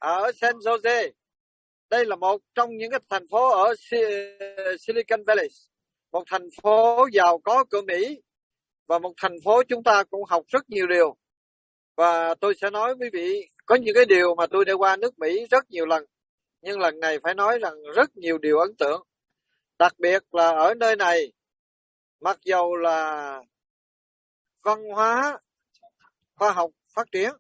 ở San Jose. Đây là một trong những cái thành phố ở Silicon Valley, một thành phố giàu có của Mỹ, và một thành phố chúng ta cũng học rất nhiều điều. Và tôi sẽ nói quý vị, có những cái điều mà tôi đã qua nước Mỹ rất nhiều lần, nhưng lần này phải nói rằng rất nhiều điều ấn tượng. Đặc biệt là ở nơi này, mặc dầu là văn hóa, khoa học phát triển,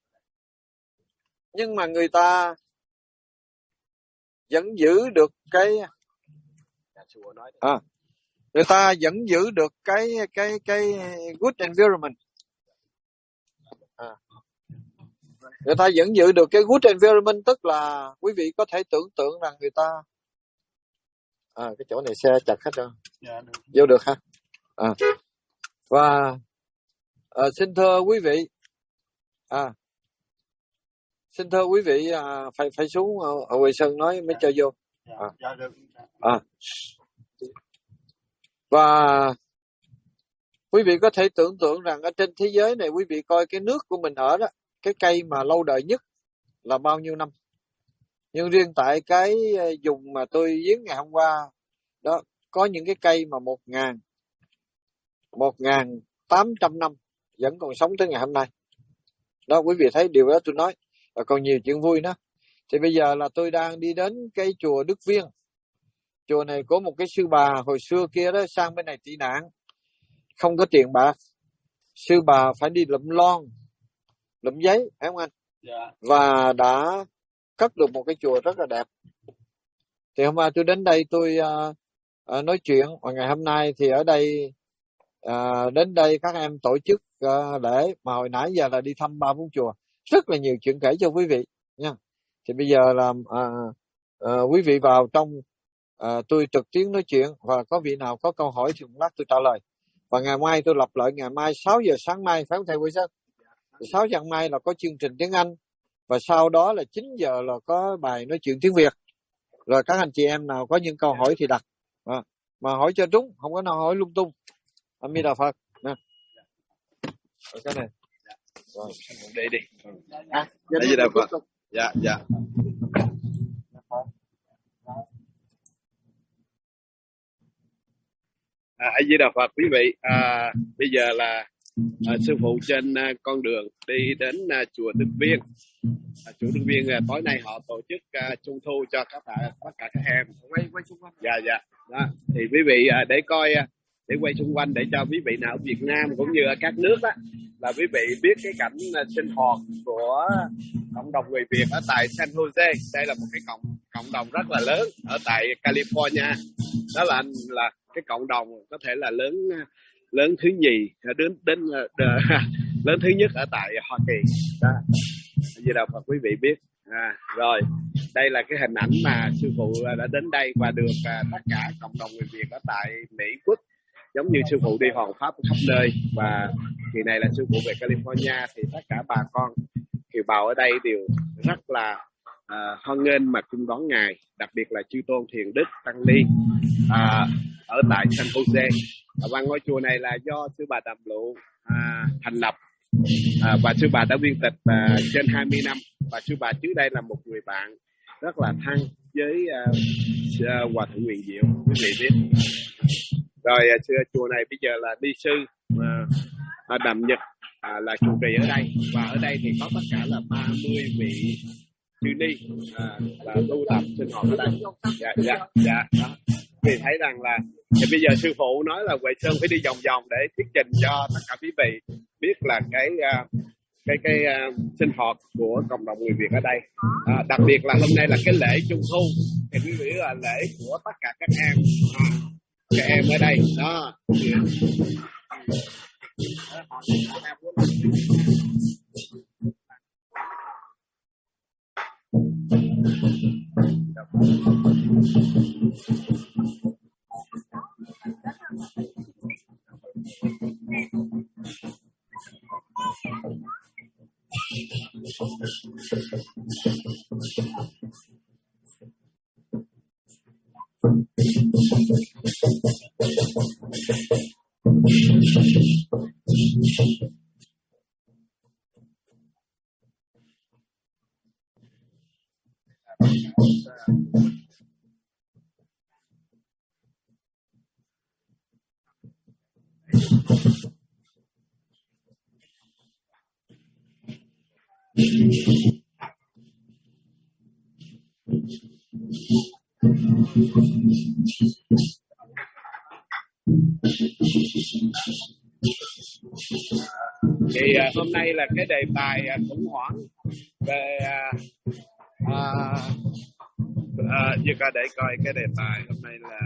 nhưng mà người ta vẫn giữ được cái người ta vẫn giữ được cái good environment. Người ta vẫn giữ được cái good environment, tức là quý vị có thể tưởng tượng rằng người ta cái chỗ này xe chặt hết rồi. Vô được ha. Và xin thưa quý vị, xin thưa quý vị, phải xuống ở Huệ Sơn nói mới cho vô. Và quý vị có thể tưởng tượng rằng ở trên thế giới này, quý vị coi cái nước của mình ở đó, cái cây mà lâu đời nhất là bao nhiêu năm. Nhưng riêng tại cái vùng mà tôi viếng ngày hôm qua đó, có những cái cây mà 1.800 năm vẫn còn sống tới ngày hôm nay. Đó, quý vị thấy điều đó tôi nói. Và còn nhiều chuyện vui nữa. Thì bây giờ là tôi đang đi đến cái chùa Đức Viên. Chùa này có một cái sư bà hồi xưa kia đó, sang bên này tị nạn, không có tiền bạc. Sư bà phải đi lụm lon, lụm giấy, phải không anh? Và đã cất được một cái chùa rất là đẹp. Thì hôm nay tôi đến đây tôi nói chuyện. Và ngày hôm nay thì ở đây đến đây các em tổ chức lễ, mà hồi nãy giờ là đi thăm 3-4 chùa, rất là nhiều chuyện kể cho quý vị nha. Thì bây giờ là quý vị vào trong, tôi trực tiếp nói chuyện, và có vị nào có câu hỏi thì một lát tôi trả lời. Và ngày mai tôi lặp lại, ngày mai 6 giờ sáng mai, phải không thầy Quỳ Sơn? 6 giờ mai là có chương trình tiếng Anh, và sau đó là 9 giờ là có bài nói chuyện tiếng Việt. Rồi các anh chị em nào có những câu hỏi thì đặt, mà hỏi cho đúng, không có nào hỏi lung tung. A Di Đà Phật nè. Cái này rồi đi A Di Đà Phật. Dạ A Di Đà Phật quý vị. Bây giờ là sư phụ trên con đường đi đến chùa Đức Viên. Chùa Đức Viên tối nay họ tổ chức trung thu cho tất cả các em. Quay xung quanh. Dạ. Đó. Thì quý vị để coi, để quay xung quanh để cho quý vị nào ở Việt Nam cũng như ở các nước đó, là quý vị biết cái cảnh sinh hoạt của cộng đồng người Việt ở tại San Jose. Đây là một cái cộng đồng rất là lớn ở tại California. Đó là cái cộng đồng có thể là lớn thứ nhì đến lớn thứ nhất ở tại Hoa Kỳ. Đó. Vì đạo Phật quý vị biết. Rồi, đây là cái hình ảnh mà sư phụ đã đến đây và được tất cả cộng đồng người Việt ở tại Mỹ Quốc, giống như sư phụ đi hoàn pháp khắp nơi. Và kỳ này là sư phụ về California, thì tất cả bà con kiều bào ở đây đều rất là hoan nghênh mà cung đón ngài, đặc biệt là chư tôn Thiền Đức Tăng Ni ở tại San Jose. Và ngôi chùa này là do sư bà Đàm Lụ thành lập, và sư bà đã viên tịch trên 20 năm. Và sư bà trước đây là một người bạn rất là thân với Hòa Thượng Nguyện Diệu, quý vị biết. Rồi chùa này bây giờ là ni sư Đàm Nhật là trụ trì ở đây, và ở đây thì có tất cả là 30 vị chư ni là tu tập sinh hoạt ở đây. Dạ. Đó. Thì thấy rằng là thì bây giờ sư phụ nói là Huệ Sơn phải đi vòng vòng để thuyết trình cho tất cả quý vị biết là cái sinh hoạt của cộng đồng người Việt ở đây. Đặc biệt là hôm nay là cái lễ Trung Thu, thì quý vị là lễ của tất cả các em ở đây đó. Thì hôm nay là cái đề tài khủng hoảng về như ca để coi cái đề tài hôm nay là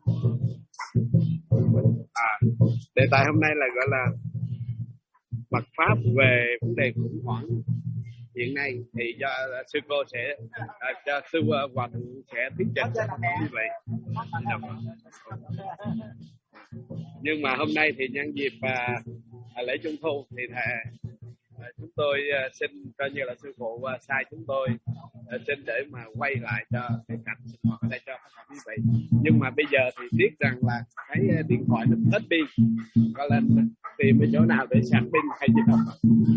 đề tài hôm nay là gọi là Phật pháp về vấn đề khủng hoảng hiện nay. Thì do sư cô sẽ cho sư Hòa Thượng sẽ thuyết trình như vậy. Nhưng mà hôm nay thì nhân dịp lễ Trung Thu thì chúng tôi xin coi như là sư phụ sai chúng tôi xin để mà quay lại cho cái cảnh sinh hoạt ở đây cho các quý vị. Nhưng mà bây giờ thì tiếc rằng là cái điện thoại nó hết pin, có lên tìm cái chỗ nào để sạc pin hay gì không.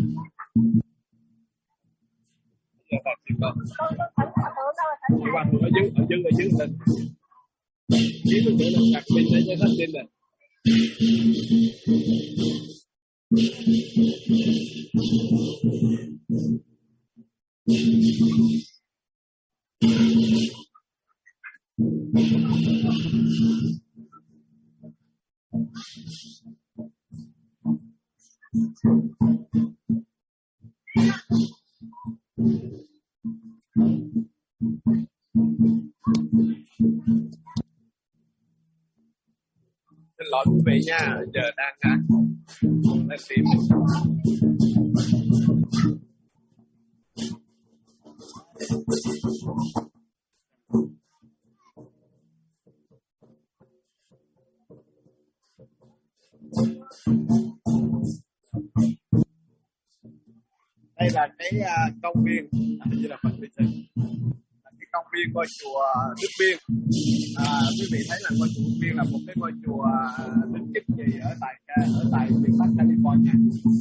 Qua ở dưới lên kiếm được chỗ nào sạc pin để cho hết pin rồi. Xin lỗi quý vị nha, giờ đang tìm. Đây là cái công viên như là phần cái công viên ngôi chùa Đức Viên. Quý vị thấy là ngôi chùa Đức Viên là một cái ngôi chùa tính chức gì ở tại miền Bắc California.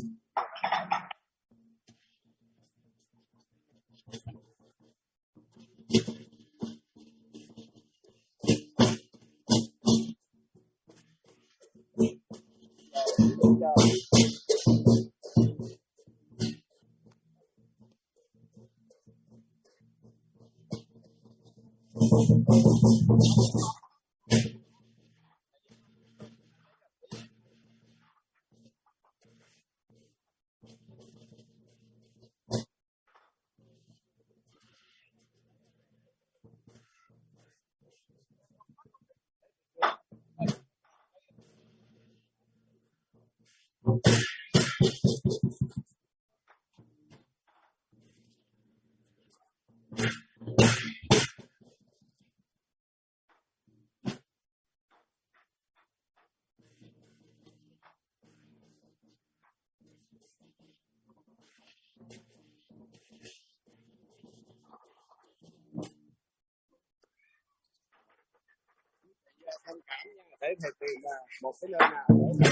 Thông cảm nha, để thầy tìm một cái nơi nào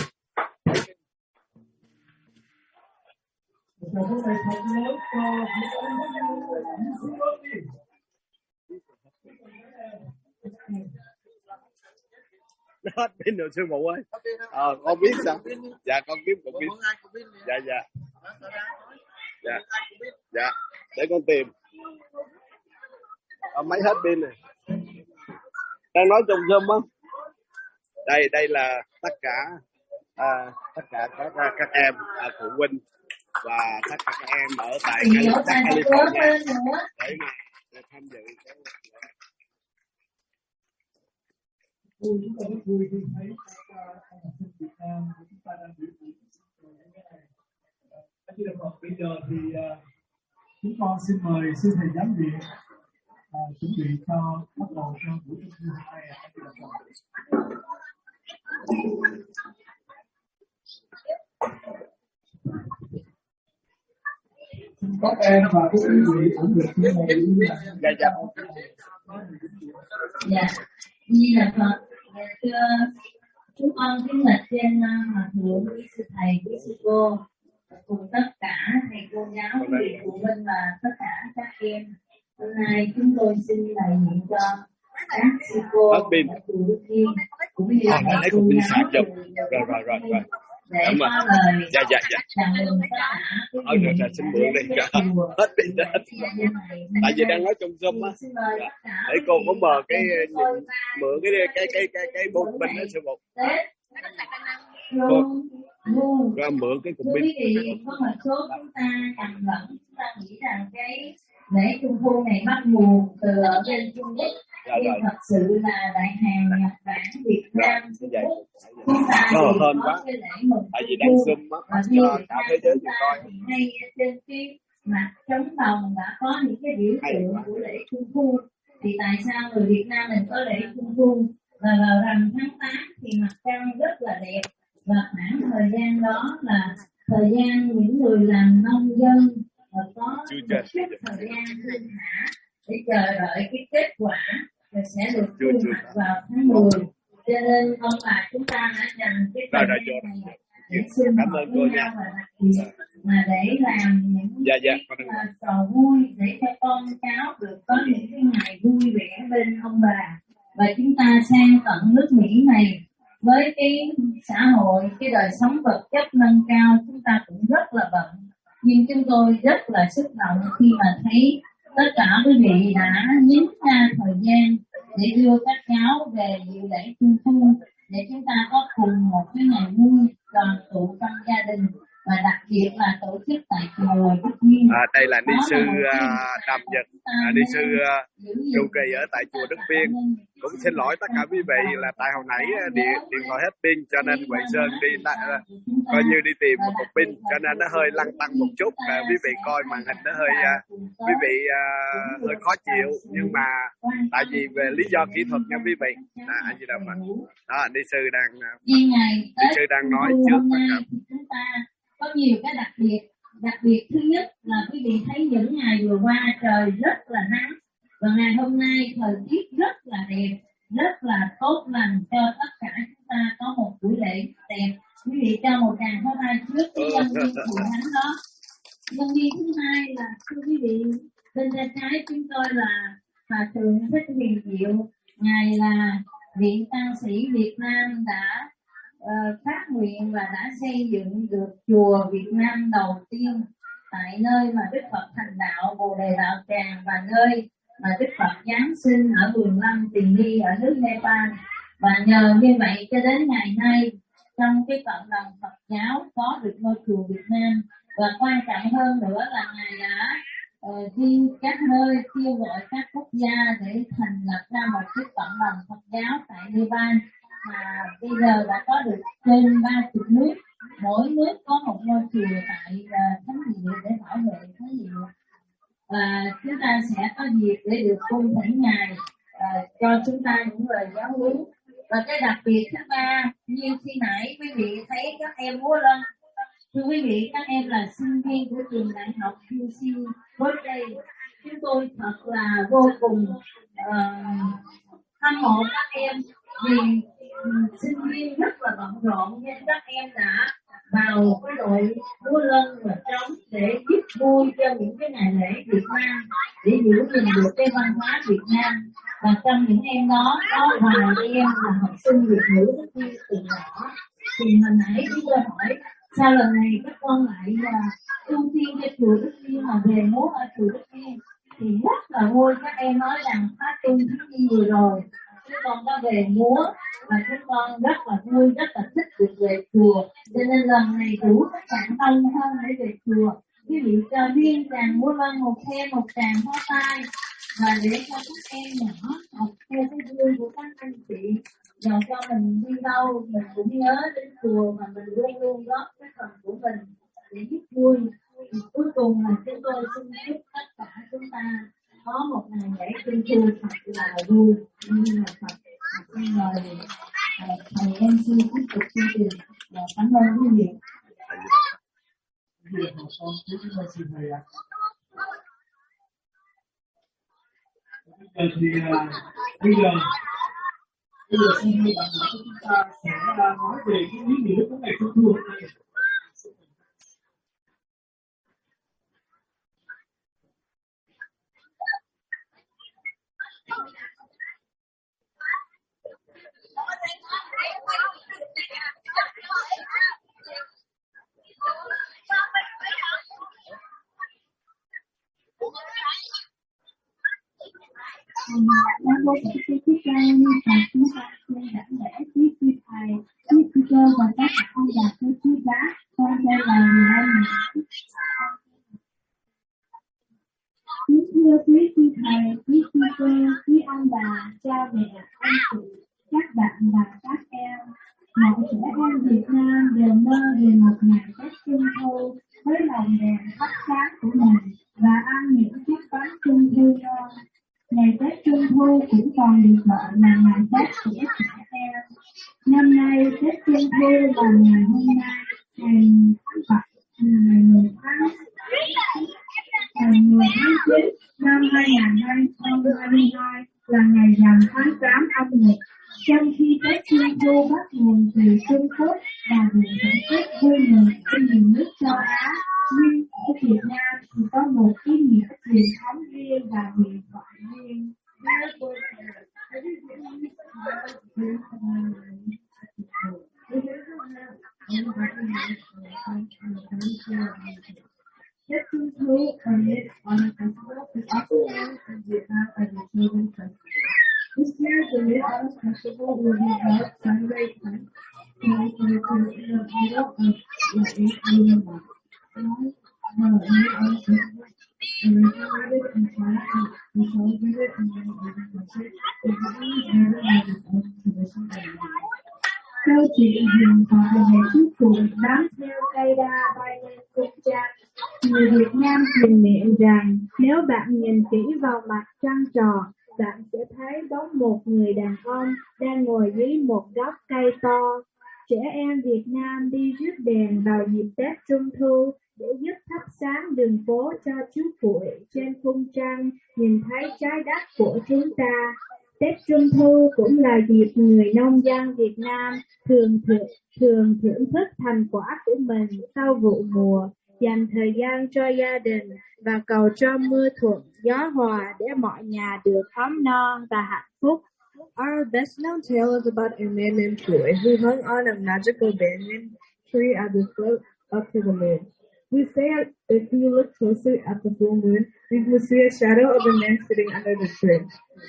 nó hết pin rồi sư phụ ơi. Con biết sao? Dạ con biết, con biết. Dạ để con tìm. Máy hết pin này. Đang nói trong Zoom á. Đây là tất cả các em phụ huynh và tất cả các em ở tại California để mà tham dự cái chúng tôi rất vui khi thấy các học sinh Việt Nam của chúng ta đang biểu diễn như thế này. Chỉ được một bây giờ thì chúng con xin mời sư thầy giám viện chuẩn bị cho bắt đầu cho buổi Trung thu hôm nay. Các em và các quý vị cũng được như này. Dạ, như là Phật. Thưa chúng con kính bạch trên hòa thượng, quý sư thầy, quý sư cô cùng tất cả thầy cô giáo, quý vị phụ huynh và tất cả các em Hôm nay chúng tôi xin đại diện cho các sư cô Hết pin. ở chùa Đức Yên cũng như Lấy là cục pin sạc giáo chụp. từ Rồi. để Cảm ơn. có lời Dạ. chào mừng tất cả quý Rồi vị xin mượn đi. Hết pin đó. Tại vì đang nói trong Zoom á. Để cô có mờ cái mượn cái bột pin đó sư phụ. Cô mượn cái cục pin. Quý vị, có một số chúng ta nhầm lẫn, chúng ta nghĩ rằng cái lễ Trung Thu này bắt nguồn từ ở bên Trung Quốc, nhưng thật sự là đại hàng Nhật Bản, Việt Nam, Trung Quốc. Chúng ta thì có cái lễ mừng Tại vì Trung đang Thu Zoom á, và cho cả thế giới chúng cùng ta coi. thì ngay trên cái mặt trống đồng đã có những cái biểu tượng của lễ Trung Thu. Thì tại sao người Việt Nam mình có lễ Trung Thu và vào rằm tháng 8 thì mặt trăng rất là đẹp, và khoảng thời gian đó là thời gian những người làm nông dân và có một chút thời gian thư thả để chờ đợi cái kết quả và sẽ được thu hoạch vào tháng 10. Cho nên ông bà chúng ta đã dành cái thời gian này để sum họp với nhau và đặc biệt mà để làm những trò vui để cho con cháu được có những cái ngày vui vẻ bên ông bà. Và chúng ta sang tận nước Mỹ này với cái xã hội, cái đời sống vật chất nâng cao, chúng ta cũng rất là bận. Nhưng chúng tôi rất là xúc động khi mà thấy tất cả quý vị đã nhín ra thời gian để đưa các cháu về dự lễ Trung Thu, để chúng ta có cùng một cái ngày vui đoàn tụ trong gia đình, và đặc biệt là tổ chức tại chùa Đức Yên. Đây là ni sư Đàm Nhật, ni sư trụ trì ở tại chùa Đức Viên. Cũng xin lỗi tất cả quý vị là tại hồi nãy điện thoại hết pin, cho nên Huệ Sơn đi coi như đi tìm một cục pin, cho nên nó hơi lăn tăn một chút. Quý vị coi màn hình nó hơi quý vị hơi khó chịu, nhưng mà tại vì về lý do kỹ thuật nha quý vị. Anh chị Đàm Phật. Đó, ni sư đang nói trước tất cả. Chúng ta có nhiều cái đặc biệt thứ nhất là quý vị thấy những ngày vừa qua trời rất là nắng, và ngày hôm nay thời tiết rất là đẹp, rất là tốt lành cho tất cả chúng ta có một buổi lễ đẹp. Quý vị cho một tràng pháo tay trước cái nhân viên phụ thánh đó. Nhân viên thứ hai là thưa quý vị, bên tay trái chúng tôi là Hòa thượng Thích Huyền Diệu, ngài là Viện Tăng sĩ Việt Nam đã phát nguyện và đã xây dựng được chùa Việt Nam đầu tiên tại nơi mà Đức Phật thành đạo Bồ Đề Đạo Tràng, và nơi mà Đức Phật giáng sinh ở vườn Lâm Tiền Ni ở nước Nepal. Và nhờ như vậy cho đến ngày nay, trong cái cộng đồng Phật giáo có được ngôi chùa Việt Nam. Và quan trọng hơn nữa là ngài đã đi các nơi kêu gọi các quốc gia để thành lập ra một cái cộng đồng Phật giáo tại Nepal, mà bây giờ đã có được trên 30 nước, mỗi nước có một ngôi chùa tại Thánh Địa để bảo vệ Thánh Địa. Và chúng ta sẽ có dịp để được cung thỉnh ngài cho chúng ta những lời giáo huấn. Và cái đặc biệt thứ ba, như khi nãy quý vị thấy các em múa lân. Thưa quý vị, các em là sinh viên của trường đại học UC Berkeley. Chúng tôi thật là vô cùng hâm mộ các em, vì sinh viên rất là bận rộn, nhưng các em đã vào cái đội múa lân và trống để giúp vui cho những cái ngày lễ Việt Nam, để giữ gìn được cái văn hóa Việt Nam. Và trong những em đó có vài em là học sinh Việt ngữ Đức Yên từ nhỏ. Thì hồi nãy chúng tôi hỏi sao lần này các con lại ưu tiên cho chùa Đức Yên mà về múa ở chùa Đức Yên, thì rất là vui. Các em nói rằng phát trung tháng đi vừa rồi chúng con có về múa và chúng con rất là vui, rất là thích được về chùa, cho nên lần này đủ các bạn đông hơn để về chùa. Quý vị cho riêng chàng múa lân thêm một tràng pháo tay, và để cho các em nhỏ học theo cái vui của các anh chị, rồi cho mình đi đâu mình cũng nhớ đến chùa mà mình luôn luôn góp cái phần của mình để giúp vui. Thì cuối cùng là chúng tôi xin chúc tất cả chúng ta có một ngày lễ Trung Thu thật là vui như là Phật. Xin mời thầy MC tiếp tục chương trình và cảm ơn quý vị. Bây giờ xin mời chúng ta sẽ nói về cái ý nghĩa của ngày Trung Thu hôm nay. Đã vô tổ chức quốc gia như và chúng ta trên đảnh lễ quý sư thầy, quý sư cơ và các ông bà cô chú bác. Con đây là người anh. Kính thưa quý sư thầy, quý sư cơ, quý ông bà, cha mẹ, anh chị, các bạn và các em. Mọi trẻ em Việt Nam đều mơ về một ngày Tết Trung Thu với lòng đèn thắp sáng của mình và ăn những chiếc bánh Trung Thu ngon. Ngày Tết Trung Thu cũng còn được gọi là ngày Tết của trẻ em. Năm nay Tết Trung Thu là ngày hôm nay, ngày 10 tháng 9 năm 2022 là ngày rằm tháng 8 âm lịch. Trong khi Tết Trung Thu bắt nguồn từ Trung Quốc và được tổ chức vui mừng ở nhiều nước châu Á, nhưng ở Việt Nam thì có một ý nghĩa truyền thống riêng và huyền thoại riêng. Tết Trung Thu on a festival is also known in Vietnam as the Children's Festival. This year, the Mid-Autumn Festival will be held Sunday, 2022 in the middle of the 8th lunar month. The Mid-Autumn Festival originated in China and is celebrated in many other countries, but the only area has its own tradition and language. Câu chuyện huyền thoại về chú cuội bám theo cây đa bay lên cung trăng. Người Việt Nam truyền miệng rằng nếu bạn nhìn kỹ vào mặt trăng tròn, bạn sẽ thấy bóng một người đàn ông đang ngồi dưới một gốc cây to. Trẻ em Việt Nam đi rước đèn vào dịp Tết Trung Thu để giúp thắp sáng đường phố cho chú cuội trên khung trăng nhìn thấy trái đất của chúng ta. Tết Trung Thu cũng là dịp người nông dân Việt Nam thường thưởng thức thành quả của mình sau vụ mùa, dành thời gian cho gia đình và cầu cho mưa thuận, gió hòa để mọi nhà được ấm no và hạnh phúc. Our best known tale is about a man named Choi who hung on a magical banyan tree at the foot up to the moon. We say if you look closely at the full moon, you will see a shadow of a man sitting under the tree.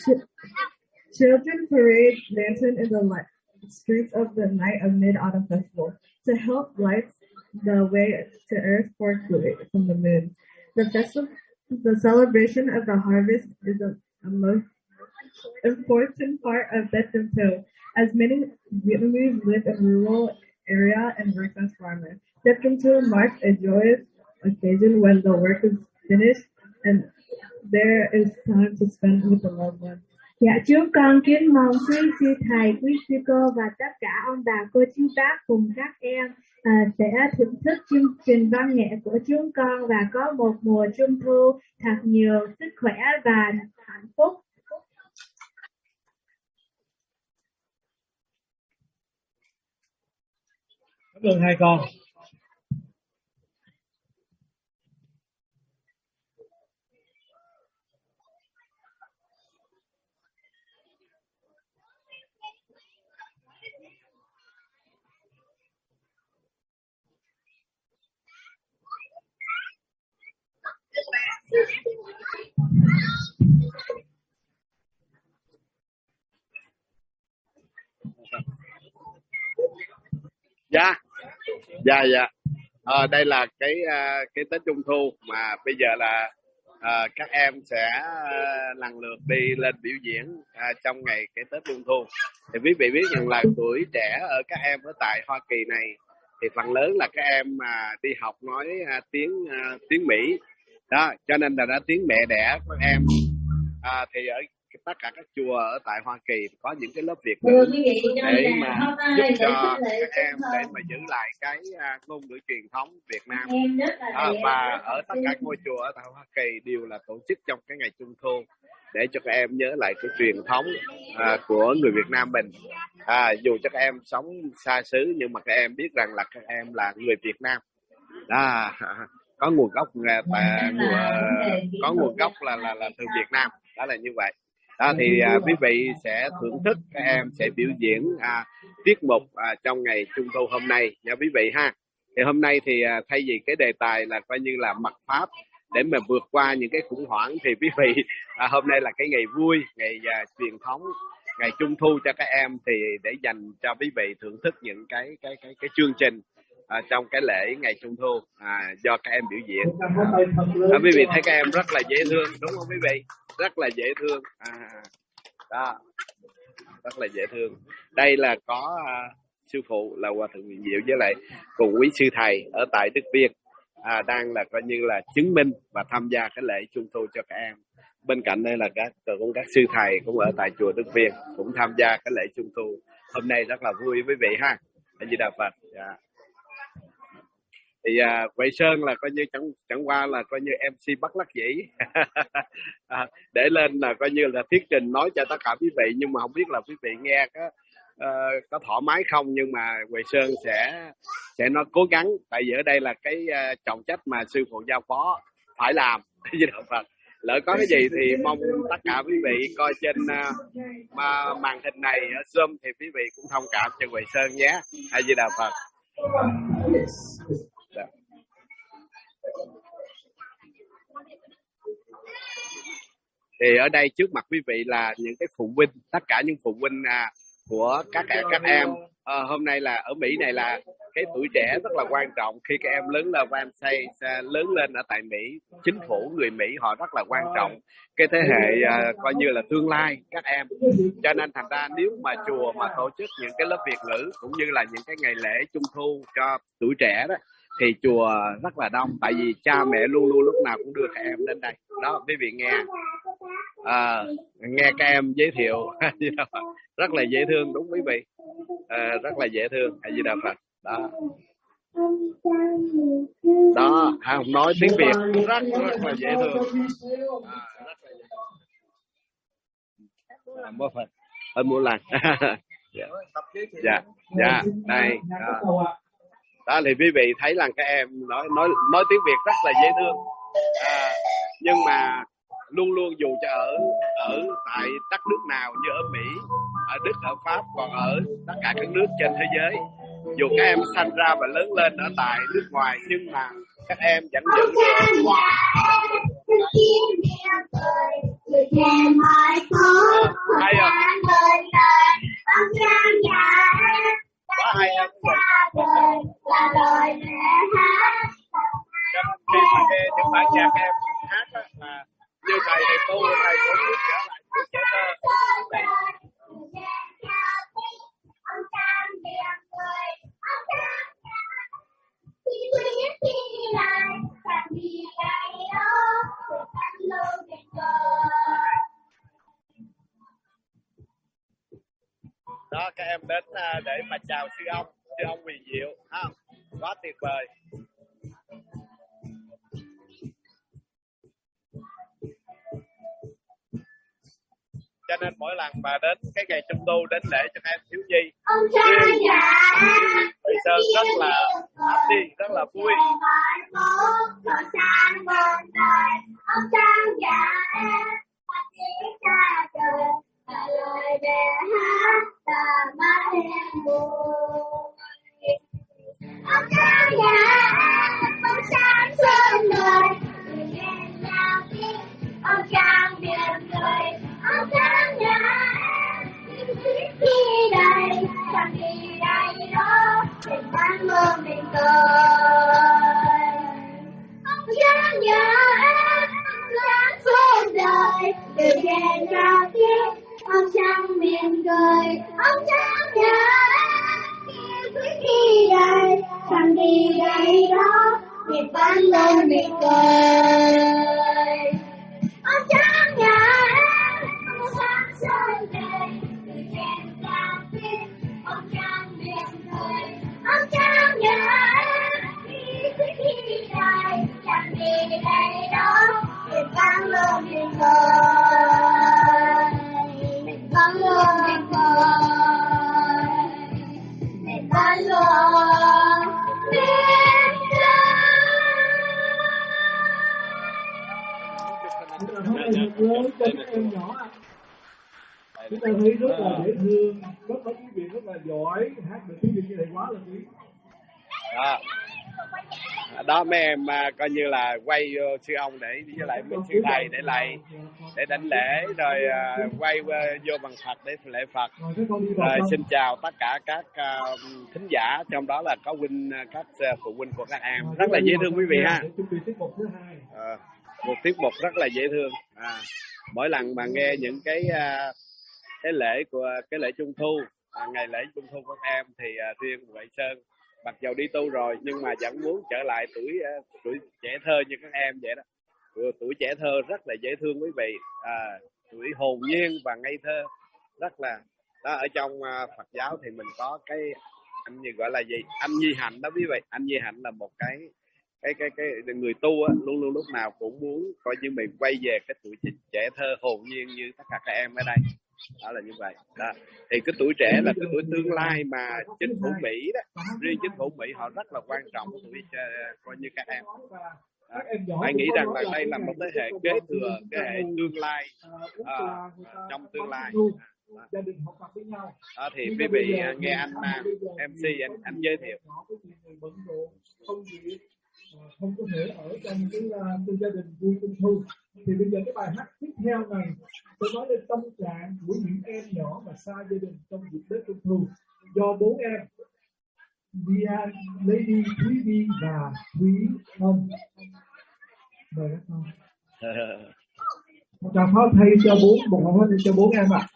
Children parade lantern in the streets of the night of Mid-Autumn Festival to help light the way to Earth for Choi from the moon. The celebration of the harvest is a most important part of Tết Trung Thu, as many Vietnamese live in rural area and work as farmers. Tết Trung Thu marks a joyous occasion when the work is finished and there is time to spend with the loved ones. Dạ chúng con kính mong quý sư thầy, quý sư cô và tất cả ông bà cô chú bác cùng các em sẽ thưởng thức chương trình văn nghệ của chúng con và có một mùa Trung Thu thật nhiều sức khỏe và hạnh phúc. Cảm ơn hai con. Dạ. Đây là cái Tết Trung Thu mà bây giờ là các em sẽ lần lượt đi lên biểu diễn trong ngày cái Tết Trung Thu. Thì quý vị biết rằng là tuổi trẻ ở các em ở tại Hoa Kỳ này thì phần lớn là các em mà đi học nói tiếng Mỹ đó, cho nên là tiếng mẹ đẻ của các em thì ở tất cả các chùa ở tại Hoa Kỳ có những cái lớp Việt ngữ để mà giúp cho các em để mà giữ lại cái ngôn ngữ truyền thống Việt Nam. Và ở tất cả ngôi chùa ở tại Hoa Kỳ đều là tổ chức trong cái ngày Trung Thu để cho các em nhớ lại cái truyền thống của người Việt Nam mình. Dù cho các em sống xa xứ nhưng mà các em biết rằng là các em là người Việt Nam. Có nguồn gốc là từ Việt Nam, đó là như vậy. Thì quý vị sẽ thưởng thức, các em sẽ biểu diễn tiết mục trong ngày Trung Thu hôm nay nha quý vị ha. Thì hôm nay thì thay vì cái đề tài là coi như là mật pháp để mà vượt qua những cái khủng hoảng. Thì quý vị hôm nay là cái ngày vui, ngày truyền thống, ngày Trung thu cho các em, thì để dành cho quý vị thưởng thức những cái chương trình trong cái lễ ngày Trung thu do các em biểu diễn. Quý vị thấy các em rất là dễ thương đúng không quý vị? Rất là dễ thương. Đó, rất là dễ thương. Đây là có sư phụ là Hòa thượng Nguyễn Diệu với lại cùng quý sư thầy ở tại Đức Viên đang là coi như là chứng minh và tham gia cái lễ Trung thu cho các em. Bên cạnh đây là các sư thầy cũng ở tại chùa Đức Viên cũng tham gia cái lễ Trung thu. Hôm nay rất là vui quý vị ha. A Di Đà Phật. Dạ. Thì Huệ Sơn là coi như chẳng qua là coi như MC bất đắc dĩ để lên là coi như là thuyết trình nói cho tất cả quý vị, nhưng mà không biết là quý vị nghe có thoải mái không, nhưng mà Huệ Sơn sẽ nói cố gắng, tại vì ở đây là cái trọng trách mà sư phụ giao phó phải làm. Lỡ có cái gì thì mong tất cả quý vị coi trên màn hình này ở Zoom thì quý vị cũng thông cảm cho Huệ Sơn nhé. A Di Đà Phật. Thì ở đây trước mặt quý vị là những cái phụ huynh, tất cả những phụ huynh của các em. Hôm nay là ở Mỹ này là cái tuổi trẻ rất là quan trọng. Khi các em lớn lên ở tại Mỹ, chính phủ người Mỹ họ rất là quan trọng cái thế hệ coi như là tương lai các em. Cho nên thành ra nếu mà chùa mà tổ chức những cái lớp Việt ngữ cũng như là những cái ngày lễ Trung thu cho tuổi trẻ đó, thì chùa rất là đông, tại vì cha mẹ luôn luôn lúc nào cũng đưa các em đến đây. Đó, quý vị nghe nghe các em giới thiệu rất là dễ thương đúng quý vị, rất là dễ thương. A Di Đà Phật. Đó, không nói tiếng Việt rất là dễ thương. Mô Phật ơn Mô Làng. Dạ đây. Đó thì quý vị thấy là các em nói tiếng Việt rất là dễ thương, nhưng mà luôn luôn dù cho ở tại đất nước nào, như ở Mỹ, ở Đức, ở Pháp, còn ở tất cả các nước trên thế giới, dù các em sanh ra và lớn lên ở tại nước ngoài, nhưng mà các em vẫn giữ được hay không? Có hay không? Khi mà nghe những bản nhạc em hát á, là như thầy tu thầy cũng muốn trở lại tuổi trẻ thơ. Đó, các em đến để mà chào sư ông Huyền Diệu, quá tuyệt vời. Cho nên mỗi lần mà đến cái ngày Trung thu đến lễ cho các em thiếu nhi, Huệ Sơn rất là happy, rất là vui. Ông Trang miệng cười, ông Trang nhà em đi đây, chẳng đi đây đó, mình đang mơ mình cười. Ông Trang nhà em, ông Trang suốt đời, từ đèn ra tiếng, ông Trang miệng cười, ông Trang nhà em đi đây, chẳng đi đây đó, mình đang mơ mình cười. Ông Trang nhà em, ông Trang xuân về, từ đèn ra tiếng, ông Trang miệng cười. Ông Trang nhà em, đi đây, chẳng đi đây đó, mình vang lên mình cười. Mình vang lên mình cười. Mình vang lên mình cười. Lớn cho các em nhỏ, chúng ta thấy rất là dễ thương, rất là quý vị rất là giỏi, hát được tiếng Việt như này quá là quý. Đó mấy em coi như là quay vô sư ông để với lại mấy sư thầy để lại để đảnh lễ, rồi quay vô bằng Phật để lễ Phật. Rồi xin chào tất cả các thính giả, trong đó là có các phụ huynh của các em, rất là dễ thương quý vị ha. Một tiết mục rất là dễ thương. Mỗi lần mà nghe những cái lễ của cái lễ Trung thu, ngày lễ Trung thu của các em thì riêng Huệ Sơn mặc dầu đi tu rồi nhưng mà vẫn muốn trở lại tuổi trẻ thơ như các em vậy đó. Tuổi trẻ thơ rất là dễ thương quý vị, tuổi hồn nhiên và ngây thơ, rất là đó. Ở trong Phật giáo thì mình có cái anh gì gọi là gì, anh Nhi Hạnh đó quý vị. Anh Nhi Hạnh là một cái người tu á, luôn luôn lúc nào cũng muốn coi như mình quay về cái tuổi trẻ thơ hồn nhiên như tất cả các em ở đây. Đó là như vậy đó. Thì cái tuổi trẻ là cái tuổi tương lai mà chính phủ Mỹ đó, riêng chính phủ Mỹ họ rất là quan trọng tuổi coi như các em. Hãy nghĩ rằng là đây là một thế hệ kế thừa, cái hệ tương lai trong tương lai. Đó thì quý vị nghe anh MC anh giới thiệu. Không có thể ở trong cái gia đình vui Trung thu, thì bây giờ cái bài hát tiếp theo này tôi nói lên tâm trạng của những em nhỏ mà xa gia đình trong dịp Tết Trung thu, do 4 em Dian, Lady, Thúy Vi và Thúy Hân. Mời các con. Một tràng pháo thay cho bốn em ạ.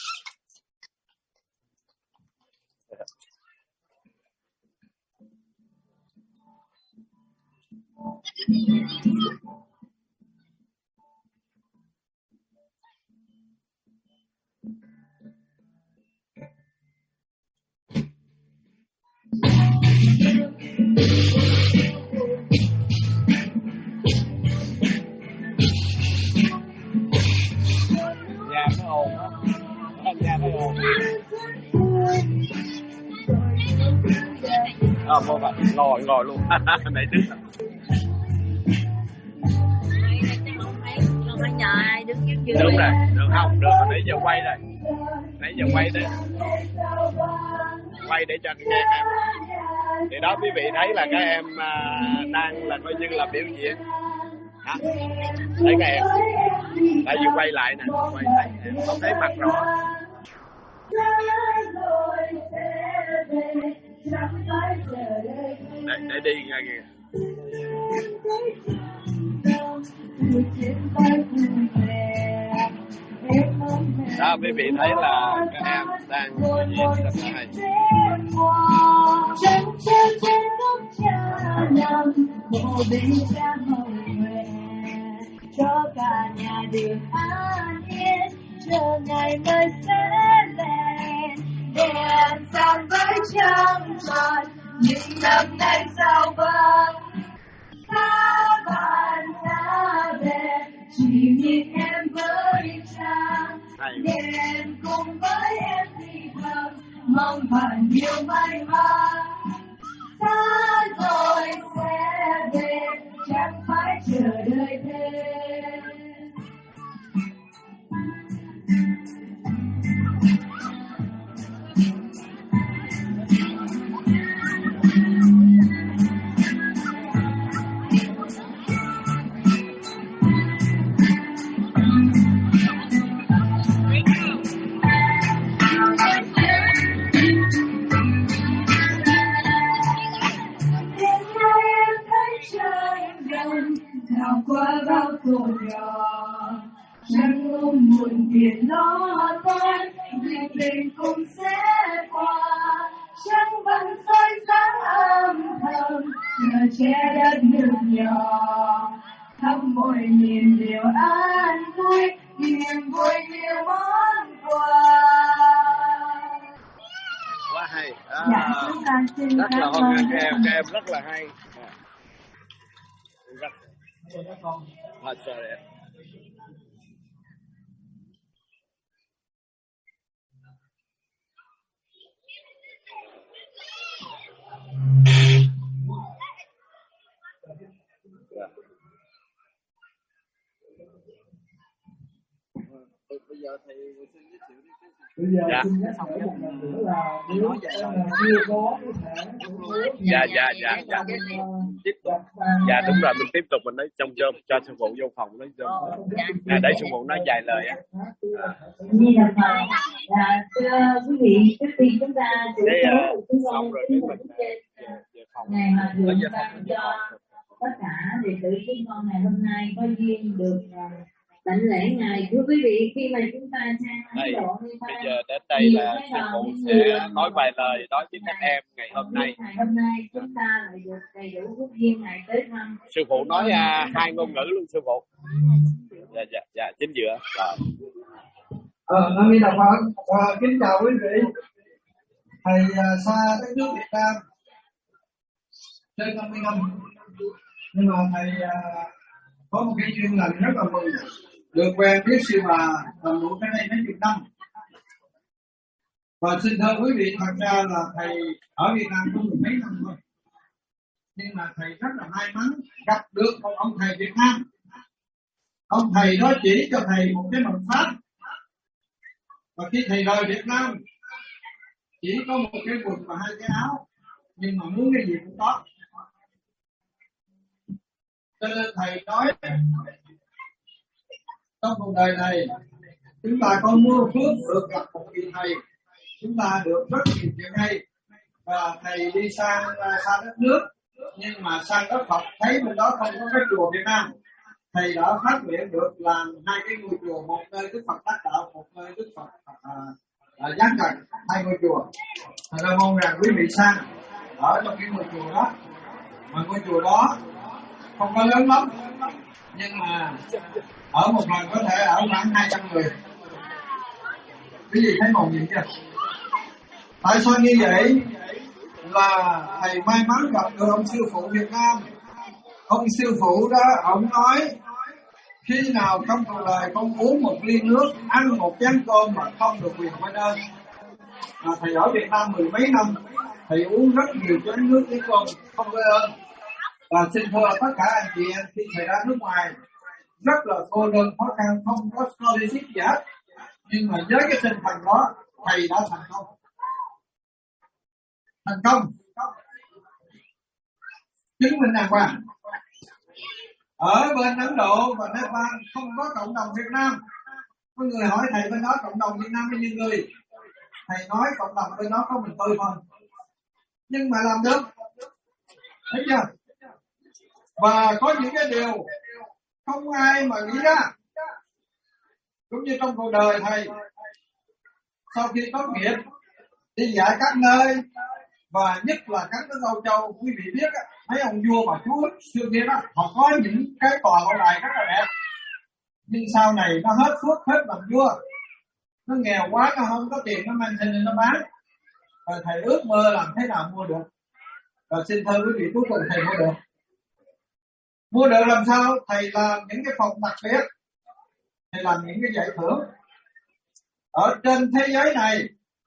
Nhà nó ồn á, nhà nó ồn. Vô vậy, ngồi luôn. Nãy đứng. Không phải nhờ ai đứng giúp dưới. Đúng rồi, được không? Được, nãy giờ quay đây. Nãy giờ quay đấy. Quay để cho các em. Thì đó quý vị thấy là các em đang là coi như là biểu diễn. Hả? Thấy các em. Tại vì quay lại nè, quay lại em không thấy mặt rõ. Để đi ngay kìa. Đó quý vị thấy là các em đang biểu diễn rất là hay. Cho cả nhà được an yên, chờ ngày mới sẽ lên. Đèn sáng với trăng tròn, những năm nay sao vắng. Xa bạn xa về, chỉ nhìn em với cha. Đèn cùng với em thì thầm, mong bạn nhiều may mắn. Xa rồi sẽ về, chẳng phải chờ đợi thêm. Thảo qua bao tuổi nhỏ, chẳng ôm buồn phiền lo toan, dịp tình cũng sẽ qua. Trăng vẫn soi sáng âm thầm, nhờ che đất nước nhỏ. Khắp mọi miền đều an vui, niềm vui nhiều món quà. Quá hay. Dạ, chúng ta xin rất là hoan nghênh các em rất là hay. Thật sự đấy. Bây giờ thầy xin giới thiệu đi. Bây giờ Dạ. xin nhắc nhở một lần nữa là nếu chưa có cái thẻ Dạ. Dạ đúng rồi, mình tiếp tục mình nói trong cho sư phụ vô phòng nói để sư phụ nói vài lời á. Như là thưa quý vị, trước khi chúng ta Xong rồi cái mình về phòng. ngày mà thượng ban cho tất cả đệ tử chúng con ngày hôm nay có duyên được đảnh lễ ngài. Thưa quý vị, khi mà chúng ta sang Ấn Độ, bây giờ đến đây là sư phụ sẽ nói vài lời nói với các em ngày hôm nay. Ngày hôm nay chúng ta lại được đầy đủ phúc duyên ngài tới thăm. Sư phụ nói hai ngôn ngữ luôn sư phụ. Dạ chính giữa. Nam Mô Đà Phật. Kính chào quý vị. Thầy xa đất nước Việt Nam trên 50 năm, nhưng mà thầy có một cái duyên lành rất là mừng được quen biết sư bà làm đủ cái này mấy chục năm. Và xin thưa quý vị, thật ra là thầy ở Việt Nam có mười mấy năm thôi, nhưng mà thầy rất là may mắn gặp được một ông thầy Việt Nam. Ông thầy đó chỉ cho thầy một cái mật pháp, và khi thầy rời Việt Nam chỉ có một cái quần và hai cái áo, nhưng mà muốn cái gì cũng có. Cho nên thầy nói trong cuộc đời này chúng ta có mưa phước được gặp một vị thầy, chúng ta được rất nhiều chuyện hay. Và thầy đi sang đất nước, nhưng mà sang đất Phật thấy bên đó không có cái chùa Việt Nam, thầy đã phát nguyện được làm hai cái ngôi chùa, một nơi Đức Phật đắc đạo, một nơi Đức Phật giáng trần, hai ngôi chùa. Thầy đã mong rằng quý vị sang ở trong cái ngôi chùa đó, mà ngôi chùa đó không có lớn lắm, nhưng mà ở một lần có thể ở khoảng 200 người. Quý vị thấy màu nhìn chưa? Tại sao như vậy? Là thầy may mắn gặp được ông sư phụ Việt Nam. Ông sư phụ đó, ông nói khi nào trong cuộc đời con uống một ly nước, ăn một chén cơm mà không được quyền quay ơn. Thầy ở Việt Nam mười mấy năm, thầy uống rất nhiều chén nước với cơm không quay ơn. Và xin thưa tất cả anh chị em, khi thầy ra nước ngoài rất là cô đơn khó khăn, không có scholarship gì hết, nhưng mà với cái tinh thần đó thầy đã thành công. Chứng minh đàng hoàng. Ở bên Ấn Độ và Nepal không có cộng đồng Việt Nam. Có người hỏi thầy bên đó cộng đồng Việt Nam bao nhiêu người? Thầy nói cộng đồng bên đó có mình tôi thôi, nhưng mà làm được. Thấy chưa? Và có những cái điều không ai mà nghĩ ra. Cũng như trong cuộc đời thầy, sau khi tốt nghiệp đi dạy các nơi, và nhất là các nước Âu Châu, quý vị biết á, mấy ông vua mà chúa xưa kia đó, họ có những cái tòa lâu đài rất là đẹp, nhưng sau này nó hết phước, hết làm vua, nó nghèo quá, nó không có tiền, nó mang cho nên nó bán. Và thầy ước mơ làm thế nào mua được. Và xin thưa quý vị, cuối cùng thầy mua được. Mua được làm sao? Thầy làm những cái phòng đặc biệt, thầy làm những cái giải thưởng ở trên thế giới này.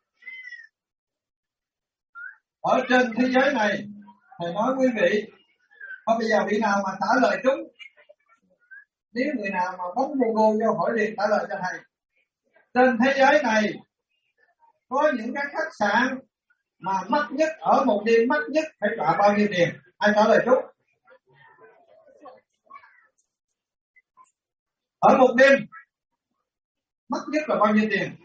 Ở trên thế giới này, thầy nói quý vị, thôi bây giờ vị nào mà trả lời chúng, nếu người nào mà bấm Google vô hỏi liền trả lời cho thầy. Trên thế giới này có những cái khách sạn mà mắc nhất, ở một đêm mắc nhất phải trả bao nhiêu tiền? Ai trả lời chúng? Ở một đêm mắc nhất là bao nhiêu tiền?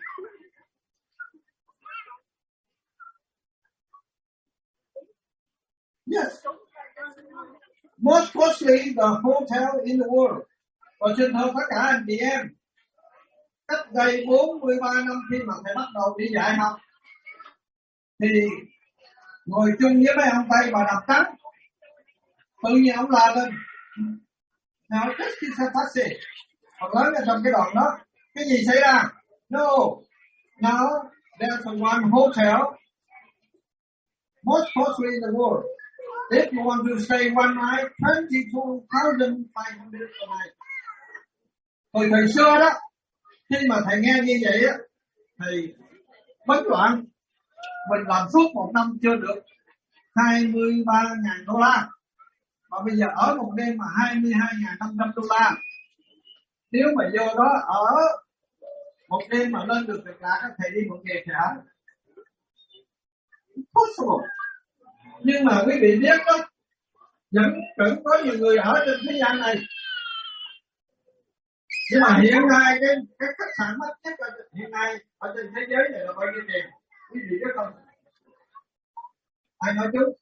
Yes. Most costly the hotel in the world. Và xin thưa tất cả anh chị em, cách đây 43 năm khi mà thầy bắt đầu đi dạy học, thì ngồi chung với mấy ông Tây mà đập trắng, tự nhiên ông la lên, nào just kiss a taxi. Còn lớn ở trong cái đoạn đó, cái gì xảy ra? No, now there's one hotel most costly in the world. If you want to stay one night, 22,500 per night. Hồi thời xưa đó, khi mà thầy nghe như vậy á, thầy bấn loạn. Mình làm suốt một năm chưa được 23.000 đô la. Mà bây giờ ở một đêm mà 22.500 đô la. Nếu mà vô đó ở một đêm mà lên được việc lạ, các thầy đi một ngày thì hả? Possible. Nhưng mà quý vị biết đó, vẫn có nhiều người ở trên thế gian này. Nhưng mà hiện nay cái khách sạn mắc nhất là hiện nay ở trên thế giới này là bao nhiêu tiền? Quý vị biết không? Ai nói chú?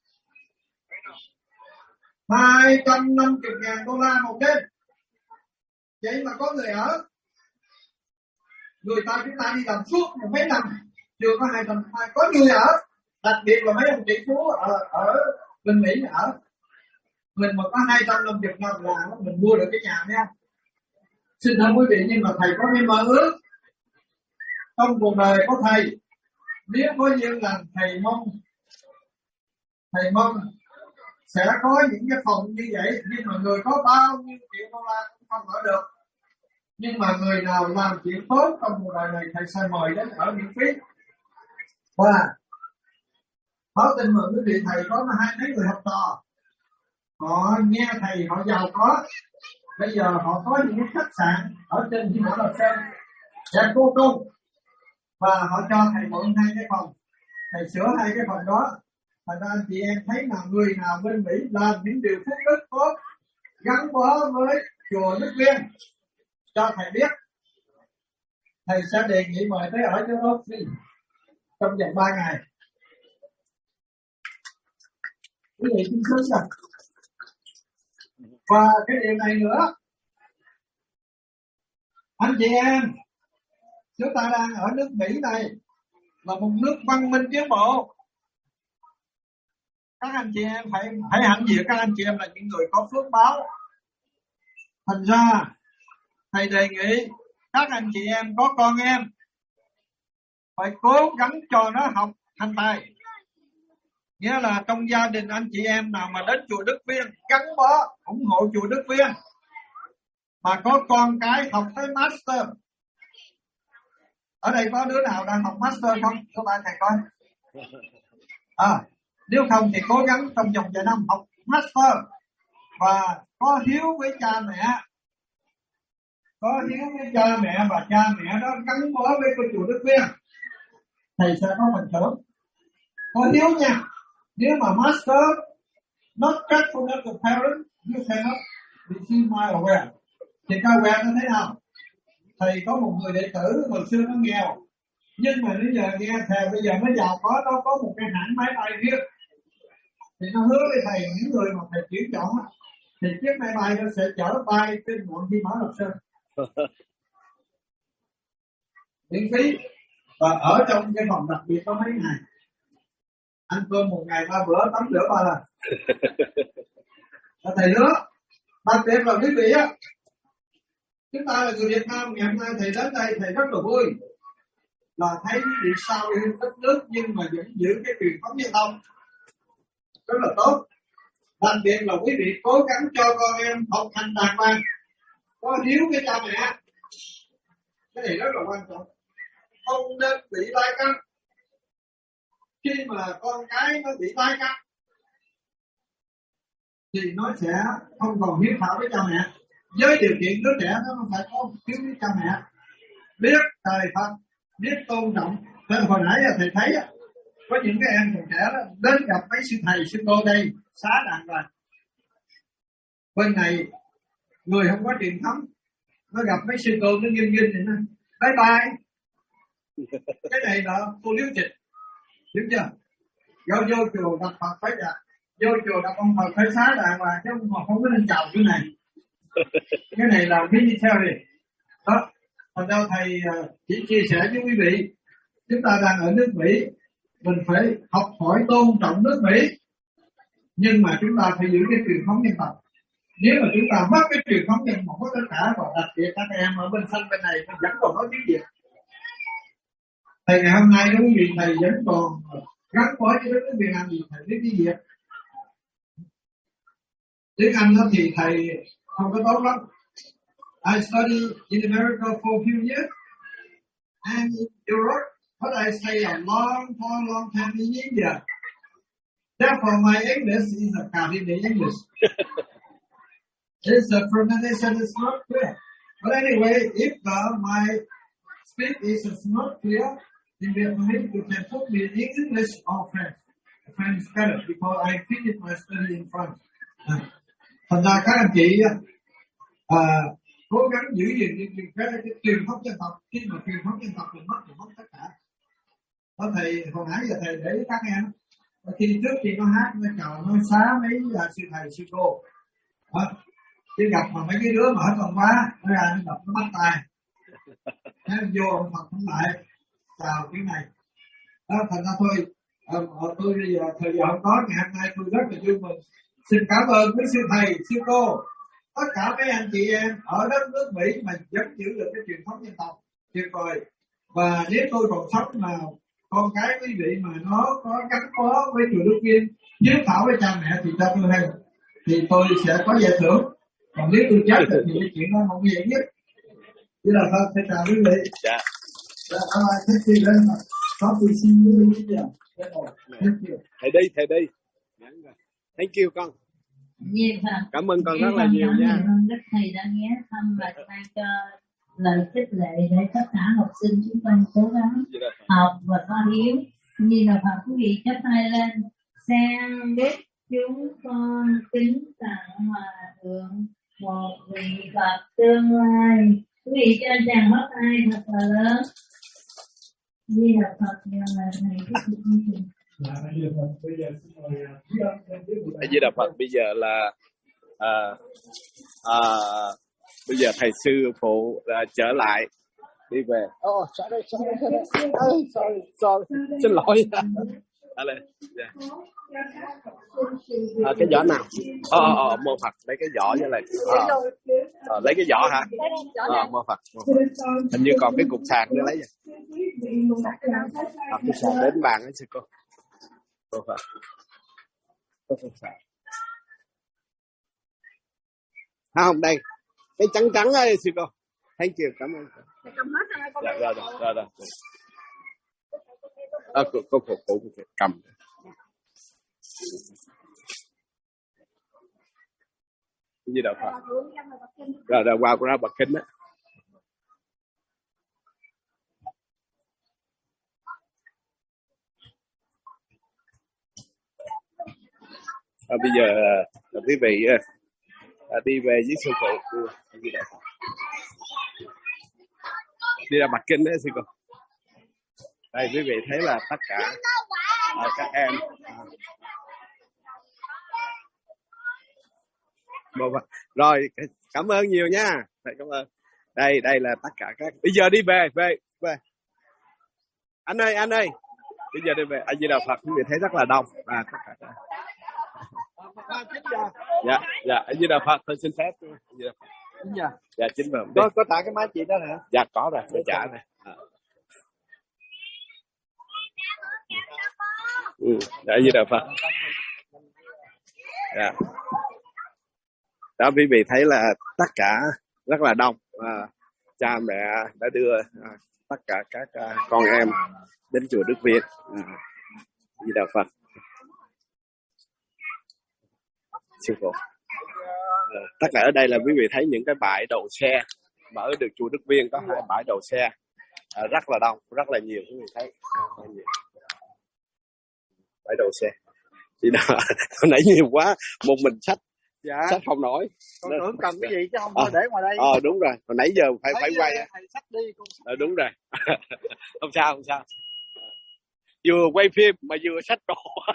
250.000 đô la một đêm. Vậy mà có người ở. Người ta chúng ta đi làm suốt mấy năm chưa có 200, có người ở. Đặc biệt là mấy ông tỷ phú ở bên Mỹ ở. Mình mà có 250.000 là mình mua được cái nhà nha. Xin thưa quý vị, nhưng mà thầy có cái mơ ước trong cuộc đời của thầy, nếu có duyên lành thầy mong sẽ có những cái phòng như vậy, nhưng mà người có bao nhiêu triệu đô la cũng không ở được. Nhưng mà người nào làm chuyện tốt trong cuộc đời này thầy sẽ mời đến ở miễn phí. Và báo tin mừng quý vị, thầy có hai mấy người học trò, họ nghe thầy họ giàu có, bây giờ họ có những cái khách sạn ở trên Vĩ Mã Lạp Sơn đẹp vô cùng, và họ cho thầy mượn 2 cái phòng, thầy sửa 2 cái phòng đó. Thành ra anh chị em thấy là người nào bên Mỹ làm những điều phúc đức tốt gắn bó với chùa Đức Viên cho thầy biết, thầy sẽ đề nghị mời tới ở cho đó free trong vòng 3 ngày. Quý vị tin sướng sao? Và cái điều này nữa, anh chị em, chúng ta đang ở nước Mỹ này là một nước văn minh tiến bộ. Các anh chị em phải hãnh diện các anh chị em là những người có phước báo. Thành ra thầy đề nghị các anh chị em có con em phải cố gắng cho nó học hành tài. Nghĩa là trong gia đình anh chị em nào mà đến chùa Đức Viên gắn bó ủng hộ chùa Đức Viên, mà có con cái học tới master. Ở đây có đứa nào đang học master không? Các bạn thầy coi. Nếu không thì cố gắng trong vòng vài năm học master và có hiếu với cha mẹ. Có hiếu với cha mẹ và cha mẹ đó gắn bó với cô chùa Đức Viên, thầy sẽ có phần thưởng. Có hiếu nha. Nếu mà master not grateful to parents, you cannot receive my award. Thì cái award nó thế nào? Thầy có một người đệ tử hồi xưa nó nghèo, nhưng mà bây giờ nghe thầy bây giờ nó giàu nó có một cái hãng máy bay riêng. Thì nó hứa với thầy những người mà thầy tuyển chọn thì chiếc máy bay nó sẽ chở bay trên mọi Vĩ Mã Lạp Sơn miễn phí, và ở trong cái phòng đặc biệt có mấy ngày, ăn cơm một ngày 3 bữa, tắm rửa 3 lần. Thầy hứa. Đặc biệt là quý vị á, chúng ta là người Việt Nam, ngày hôm nay thầy đến đây thầy rất là vui là thấy quý vị sao yêu đất nước nhưng mà vẫn giữ cái truyền thống dân tộc rất là tốt. Đặc biệt là quý vị cố gắng cho con em học hành đàng hoàng, có hiếu với cha mẹ. Cái này rất là quan trọng. Không nên bị lai căng. Khi mà con cái nó bị lai căng thì nó sẽ không còn hiếu thảo với cha mẹ. Với điều kiện đứa trẻ nó phải có hiếu với cha mẹ, biết trời Phật, biết tôn trọng. Nên hồi nãy thầy thấy có những cái em còn trẻ đó, đến gặp mấy sư thầy sư cô đây xá đàng hoàng. Bên này người không có truyền thống, nó gặp mấy sư cô nó nghiêm thì nó bye bye. Cái này là cô liếu trịch, đúng chưa? Vô chùa đặt Phật phải dạ, vô chùa đặt ông Phật phải xá đàng hoàng, chứ không có nên chào cái này. Cái này là military đó. Thành ra thầy chỉ chia sẻ với quý vị, chúng ta đang ở nước Mỹ, mình phải học hỏi tôn trọng nước Mỹ, nhưng mà chúng ta phải giữ cái truyền thống dân tộc. Nếu mà chúng ta mất cái truyền thống dân tộc, mất tất cả, và đặc biệt các em ở bên sân bên này vẫn còn nói tiếng Việt. Thầy ngày hôm nay đó quý vị, thầy vẫn còn gắn bó với đất nước Việt Nam gì, thầy biết tiếng Việt. Tiếng Anh đó thì thầy không có tốt lắm. I studied in America for a few years and in Europe, but I stayed a long time in India. Therefore, my English is a Caribbean English. Its pronunciation is not clear. But anyway, if my speak is not clear in Vietnamese, you can put me in English or French. French is better because I finished my study in France. Thành ra các anh chị cố gắng giữ gìn cái truyền thống dân tộc. Khi mà truyền thống dân tộc mình mất thì mất tất cả. Có thầy hồi nãy giờ thầy để ý các em, khi trước khi nó hát nó chào nó xá mấy sư thầy sư cô, khi gặp mà mấy cái đứa mà hết còn quá nó ra nó đập nó bắt tay, nó vô ông Phật cũng lại chào cái này. Đó, thành ra thôi tôi bây giờ thời giờ không có, ngày hôm nay tôi rất là vui mừng, xin cảm ơn quý sư thầy sư cô, tất cả mấy anh chị em ở đất nước Mỹ mà vẫn giữ được cái truyền thống dân tộc tuyệt vời. Và nếu tôi còn sống mà con cái quý vị mà nó có gắn bó với chùa Đức Viên, hiếu thảo với cha mẹ thì cho tôi hay, thì tôi sẽ có giải thưởng. Còn nếu tôi chết rồi thì cái chuyện đó không dễ nhất. Chỉ là thôi, thầy chào quý vị. Dạ. Thầy đi. Thank you con. Nhiều Phật. Cảm ơn con rất là nhiều nha. Cảm ơn Đức Thầy đã ghé thăm và mang cho lời khích lệ để tất cả học sinh chúng con cố gắng học và có hiếu. Như là Phật, quý vị chắp tay lên. Sang biết chúng con kính tặng hòa thượng một vị Phật tương lai. Quý vị cho anh chàng bắt tay thật là lớn. Như là Phật nhờ lời thầy tiếp tục chương trình. Di Đà Phật. Bây giờ là bây giờ thầy sư phụ trở lại đi về. Sorry. Xin lỗi. Cái giỏ nào? Mô Phật lấy cái giỏ với lại lấy cái giỏ hả? Mô Phật. Hình như còn cái cục sạc nữa lấy vậy. Cái sạc đến bàn ấy sư cô. Mô Phật. Có cục sạc. Không, đây cái trắng ấy sư cô. Thank you, cảm ơn. Dạ, rồi. Cô cầm. Cái gì đâu Phật. Rồi qua bậc kính á. Bây giờ quý vị đi về với sư phụ. Đi ra bậc kính đấy sư cô. Đây quý vị thấy là tất cả các em rồi, cảm ơn nhiều nha. Cảm ơn. Đây là tất cả các. Bây giờ đi về. Anh ơi. Bây giờ đi về. A Di Đà Phật, quý vị thấy rất là đông. Tất cả các. Dạ, A Di Đà Phật, tôi xin phép. Dạ, 9 giờ. Có tặng cái máy chị đó hả? Dạ có rồi, tôi trả này. Dạ, A Di Đà Phật. Dạ. Đó, quý vị thấy là tất cả rất là đông. Cha mẹ đã đưa tất cả các con em đến chùa Đức Viên. A Di Đà Phật. Sư phụ. Tất cả ở đây là quý vị thấy những cái bãi đậu xe mà ở được chùa Đức Viên có 2 bãi đậu xe rất là đông, rất là nhiều, quý vị thấy bãi đậu xe. Chỉ đó hồi nãy nhiều quá, một mình xách không nổi. Con tưởng cầm cái gì chứ không thôi để ngoài đây. Đúng rồi, hồi nãy giờ phải quay. Thầy xách đi con. Đúng rồi. Không sao. Vừa quay phim mà vừa xách đồ.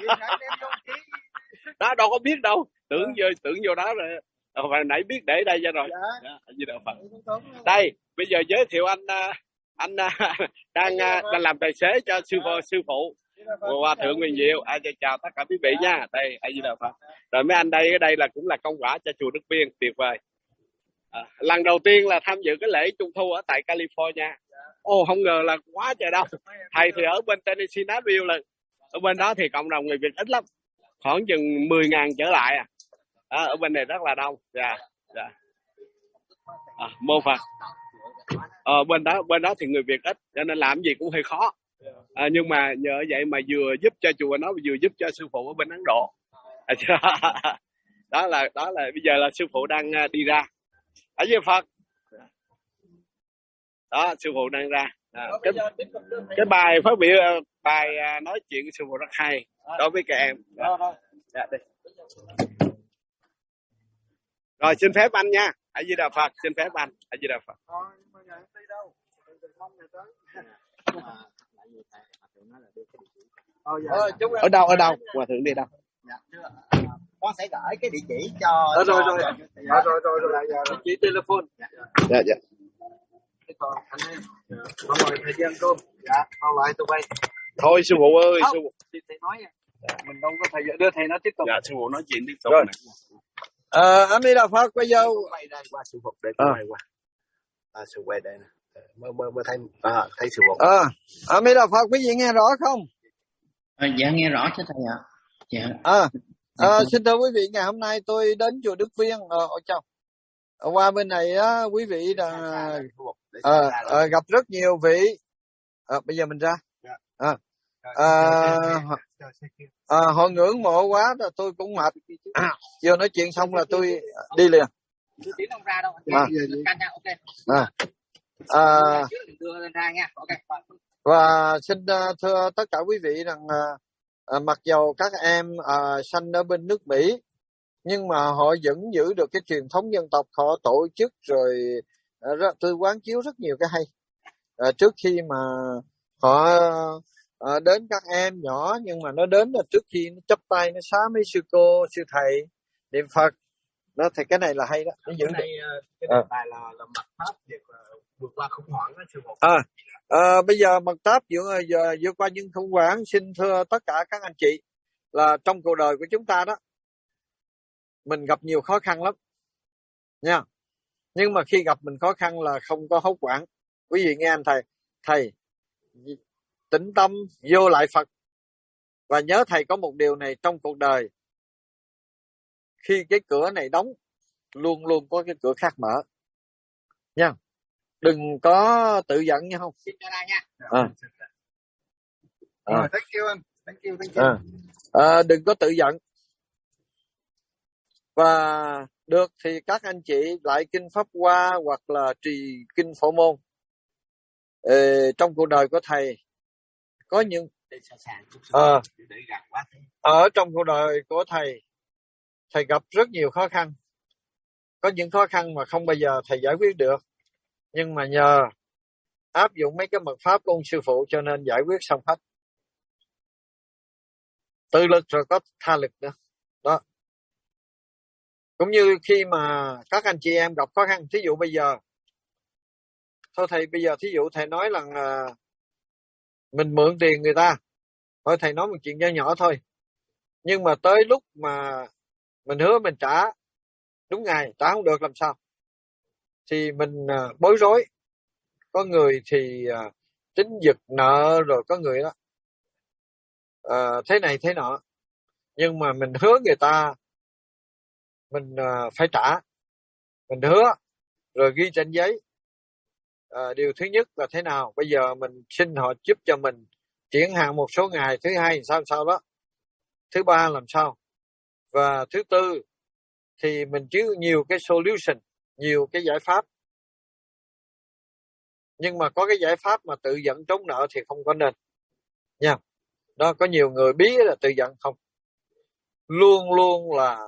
Đó đâu có biết đâu, tưởng vô đó rồi. Hồi nãy biết để đây cho rồi. Gì đâu Phật. Đây, bây giờ giới thiệu anh đang làm tài xế cho sư phụ Hòa thượng Quyền Diệu. Chào tất cả quý vị nha. Đây, A Di Đà Phật. Rồi mấy anh đây, ở đây là cũng là công quả cho chùa Đức Viên, tuyệt vời. Lần đầu tiên là tham dự cái lễ Trung thu ở tại California. Không ngờ là quá trời đông. Thầy thì ở bên Tennessee Nashville lần. Ở bên đó thì cộng đồng người Việt ít lắm, khoảng chừng 10.000 trở lại ở bên này rất là đông. Dạ. Mô Phật. Bên đó thì người Việt ít, cho nên làm gì cũng hơi khó. Nhưng mà nhờ vậy mà vừa giúp cho chùa nó, vừa giúp cho sư phụ ở bên Ấn Độ. Đó là bây giờ là sư phụ đang đi ra. Ở dưới Phật. Đó, sư phụ đang ra. Cái bài phát biểu, bài nói chuyện sư phụ rất hay đối với các em. Dạ, đi. Rồi xin phép anh nha. A Di Đà Phật, xin phép anh. A Di Đà Phật. Ở đâu? Hòa thượng đi đâu? Con sẽ gửi cái địa chỉ cho rồi. Địa chỉ telephone. Dạ. Còn anh em, mọi người thời gian cơm. Dạ, còn lại tụi bay. Thôi sư phụ ơi, sư phụ. Thầy nói nha. Mình đâu có thời gian, đưa thầy nói tiếp tục. Dạ, sư phụ nói chuyện tiếp tục. Rồi. A Di Đà Phật, bây giờ quay đây qua sư phụ để quay qua. Sư quay đây nè. Mới thấy sư phụ. A Di Đà Phật, quý vị nghe rõ không? Dạ nghe rõ chứ thầy ạ. Dạ. Xin thưa quý vị, ngày hôm nay tôi đến chùa Đức Viên. Qua bên này á, quý vị gặp rất nhiều vị. Bây giờ mình ra. Họ ngưỡng mộ quá, tôi cũng mệt. Vừa nói chuyện xong là tôi đi liền. Và xin thưa tất cả quý vị rằng mặc dầu các em sanh ở bên nước Mỹ, nhưng mà họ vẫn giữ được cái truyền thống dân tộc, họ tổ chức rồi tôi quán chiếu rất nhiều cái hay. Trước khi mà họ đến các em nhỏ, nhưng mà nó đến là trước khi nó chắp tay nó xá mấy sư cô sư thầy niệm Phật đó, thì cái này là hay đó. Nó giữ cái bài là mặt pháp việc vượt qua khủng hoảng đó sư phụ. Bây giờ mặt pháp vượt qua những khủng hoảng, xin thưa tất cả các anh chị là trong cuộc đời của chúng ta đó, mình gặp nhiều khó khăn lắm nha, nhưng mà khi gặp mình khó khăn là không có hốt hoảng. Quý vị nghe anh thầy tĩnh tâm vô lại Phật, và nhớ thầy có một điều này trong cuộc đời, khi cái cửa này đóng luôn luôn có cái cửa khác mở nha, đừng có tự giận nha. Không Thank you. Đừng có tự giận. Và được thì các anh chị lại kinh Pháp Hoa hoặc là trì kinh Phổ Môn. Trong cuộc đời của thầy có những ở trong cuộc đời của thầy gặp rất nhiều khó khăn. Có những khó khăn mà không bao giờ thầy giải quyết được, nhưng mà nhờ áp dụng mấy cái mật pháp của ông sư phụ cho nên giải quyết xong hết. Tự lực rồi có tha lực nữa đó. Cũng như khi mà các anh chị em gặp khó khăn, thí dụ bây giờ thôi thầy, bây giờ thí dụ thầy nói là mình mượn tiền người ta, thôi thầy nói một chuyện nhỏ nhỏ thôi, nhưng mà tới lúc mà mình hứa mình trả đúng ngày, trả không được làm sao, thì mình bối rối. Có người thì tính giật nợ, rồi có người đó thế này thế nọ, nhưng mà mình hứa người ta mình phải trả, mình hứa rồi ghi trên giấy. Điều thứ nhất là thế nào, bây giờ mình xin họ giúp cho mình chuyển hàng một số ngày, thứ hai sao đó, thứ ba làm sao, và thứ tư thì mình chứ nhiều cái solution, nhiều cái giải pháp. Nhưng mà có cái giải pháp mà tự giận trốn nợ thì không có nên nha. Đó, có nhiều người bí là tự giận, không, luôn luôn là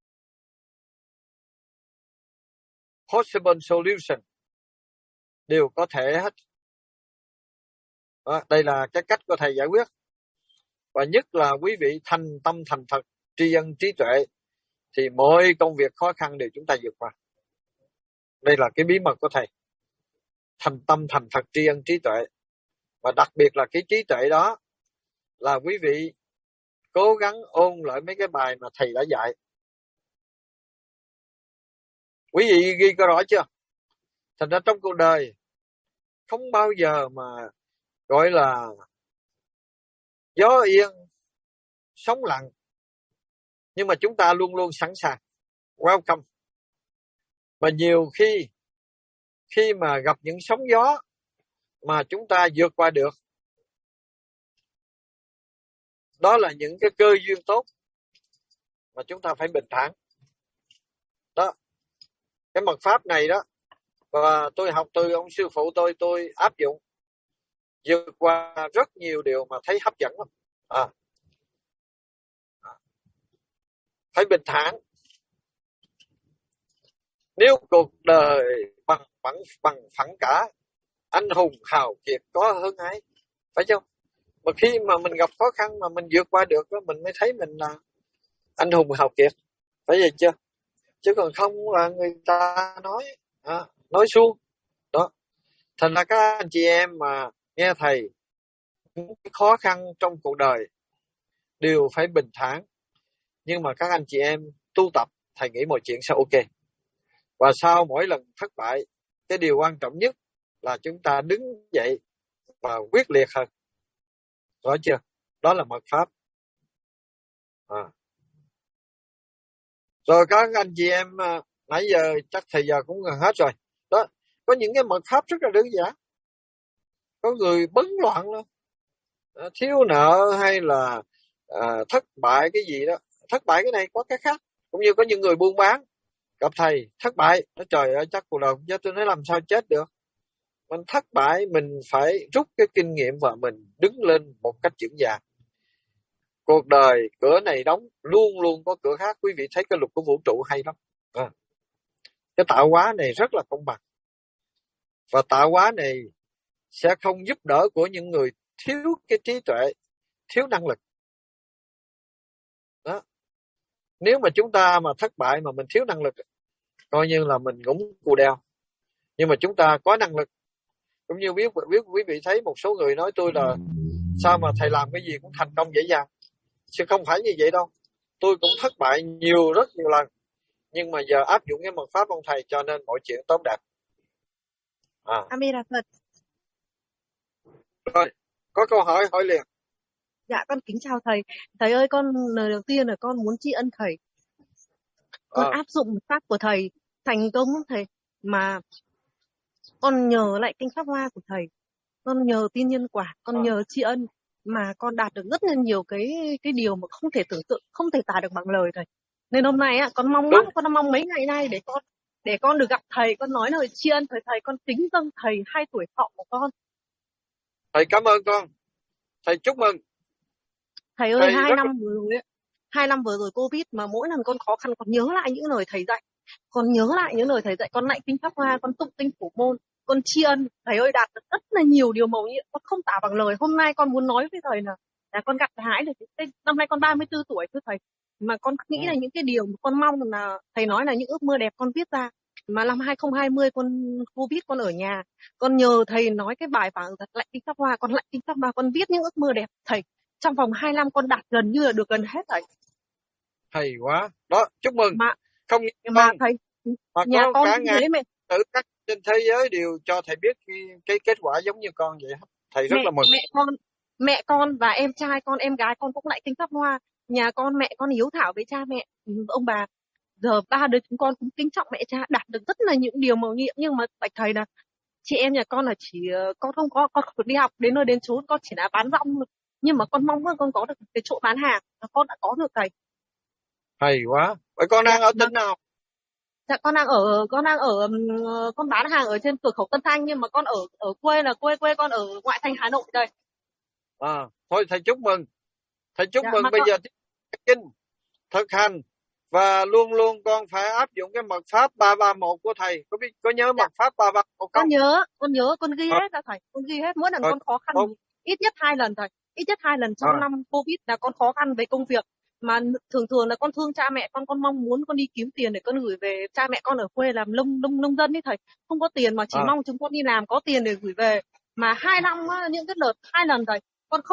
possible solution, đều có thể hết. Đó, đây là cái cách của thầy giải quyết. Và nhất là quý vị thành tâm thành Phật, tri ân trí tuệ, thì mọi công việc khó khăn đều chúng ta vượt qua. Đây là cái bí mật của thầy. Thành tâm thành Phật, tri ân trí tuệ. Và đặc biệt là cái trí tuệ đó là quý vị cố gắng ôn lại mấy cái bài mà thầy đã dạy. Quý vị ghi có rõ chưa? Thành ra trong cuộc đời không bao giờ mà gọi là gió yên sóng lặng, nhưng mà chúng ta luôn luôn sẵn sàng welcome. Và nhiều khi mà gặp những sóng gió mà chúng ta vượt qua được, đó là những cái cơ duyên tốt mà chúng ta phải bình thản. Đó, cái mật pháp này đó, và tôi học từ ông sư phụ tôi áp dụng, vượt qua rất nhiều điều mà thấy hấp dẫn lắm. Phải bình thản. Nếu cuộc đời bằng phẳng cả, anh hùng hào kiệt có hơn ai, phải không? Mà khi mà mình gặp khó khăn mà mình vượt qua được, mình mới thấy mình là anh hùng hào kiệt, phải vậy chưa? Chứ còn không là người ta nói suông đó. Thành ra các anh chị em mà nghe thầy, những khó khăn trong cuộc đời đều phải bình thản. Nhưng mà các anh chị em tu tập, thầy nghĩ mọi chuyện sẽ ok. Và sau mỗi lần thất bại, cái điều quan trọng nhất là chúng ta đứng dậy và quyết liệt hơn. Rõ chưa? Đó là mật pháp. Rồi các anh chị em, nãy giờ chắc thời giờ cũng gần hết rồi. Đó, có những cái mật pháp rất là đơn giản. Có người bấn loạn luôn, thiếu nợ hay là thất bại cái gì đó. Thất bại cái này có cái khác. Cũng như có những người buôn bán gặp thầy thất bại, nói trời ơi chắc cuộc đời không chết. Tôi nói làm sao chết được. Mình thất bại mình phải rút cái kinh nghiệm và mình đứng lên một cách vững vàng. Cuộc đời cửa này đóng, luôn luôn có cửa khác. Quý vị thấy cái luật của vũ trụ hay lắm. Cái tạo hóa này rất là công bằng. Và tạo hóa này sẽ không giúp đỡ của những người thiếu cái trí tuệ, thiếu năng lực. Đó. Nếu mà chúng ta mà thất bại mà mình thiếu năng lực, coi như là mình cũng cù đeo. Nhưng mà chúng ta có năng lực. Cũng như biết quý vị thấy một số người nói tôi là sao mà thầy làm cái gì cũng thành công dễ dàng. Chứ không phải như vậy đâu. Tôi cũng thất bại rất nhiều lần. Nhưng mà giờ áp dụng cái mật pháp ông thầy cho nên mọi chuyện tốt đẹp. Amira Phật. Rồi, có câu hỏi liền. Dạ con kính chào thầy. Thầy ơi, con lời đầu tiên là con muốn tri ân thầy. Con áp dụng mật pháp của thầy thành công thầy, mà con nhờ lại kinh Pháp Hoa của thầy, con nhờ tin nhân quả, con nhờ tri ân mà con đạt được rất là nhiều cái điều mà không thể tưởng tượng, không thể tả được bằng lời thầy. Nên hôm nay con mong lắm, con mong mấy ngày nay để con được gặp thầy, con nói lời tri ân thầy, con kính dâng thầy 2 tuổi thọ của con. Thầy cảm ơn con. Thầy chúc mừng. Thầy ơi, 2 năm vừa rồi Covid mà mỗi lần con khó khăn con nhớ lại những lời thầy dạy. Con lại kinh Pháp Hoa, con tụng kinh Phổ Môn, con tri ân. Thầy ơi, đạt được rất là nhiều điều mầu nhiệm, con không tả bằng lời. Hôm nay con muốn nói với thầy là con gặt hái được. Năm nay con 34 tuổi thưa thầy. Mà con nghĩ là những cái điều mà con mong là thầy nói là những ước mơ đẹp con viết ra. Mà năm 2020 con Covid con ở nhà, con nhờ thầy nói cái bài vàng lại kinh Pháp Hoa, con viết những ước mơ đẹp thầy. Trong vòng 2 năm con đạt gần như là được gần hết thầy. Hay quá. Đó, chúc mừng. Không mà thầy, mà nhà có con cả như thế mà tự các trên thế giới đều cho thầy biết cái kết quả giống như con vậy. Thầy rất là mừng. Mẹ con và em trai con, em gái con cũng lại kinh Pháp Hoa. Nhà con, mẹ con hiếu thảo với cha mẹ, ông bà. Giờ 3 đứa chúng con cũng kính trọng mẹ cha, đạt được rất là những điều mầu nhiệm. Nhưng mà bạch thầy là chị em nhà con là chỉ con không có, con không đi học đến nơi đến chốn, con chỉ là bán rong. Nhưng mà con mong con có được cái chỗ bán hàng, con đã có được thầy. Hay quá. Vậy con đang ở tỉnh nào? Dạ con đang ở con bán hàng ở trên cửa khẩu Tân Thanh, nhưng mà con ở quê là quê con ở ngoại thành Hà Nội đây. Thôi thầy chúc mừng. Thầy chúc mừng bây giờ kinh thực hành và luôn luôn con phải áp dụng cái mật pháp 331 của thầy. Có nhớ mật pháp 331 không? Con ghi hết ra thầy. Con ghi hết mỗi lần con khó khăn ít nhất 2 lần thầy. Ít nhất 2 lần trong năm Covid là con khó khăn với công việc. Mà thường là con thương cha mẹ con mong muốn con đi kiếm tiền để con gửi về. Cha mẹ con ở quê làm nông dân ấy thầy, không có tiền mà chỉ mong chúng con đi làm có tiền để gửi về. Mà 2 năm những cái đợt 2 lần thầy,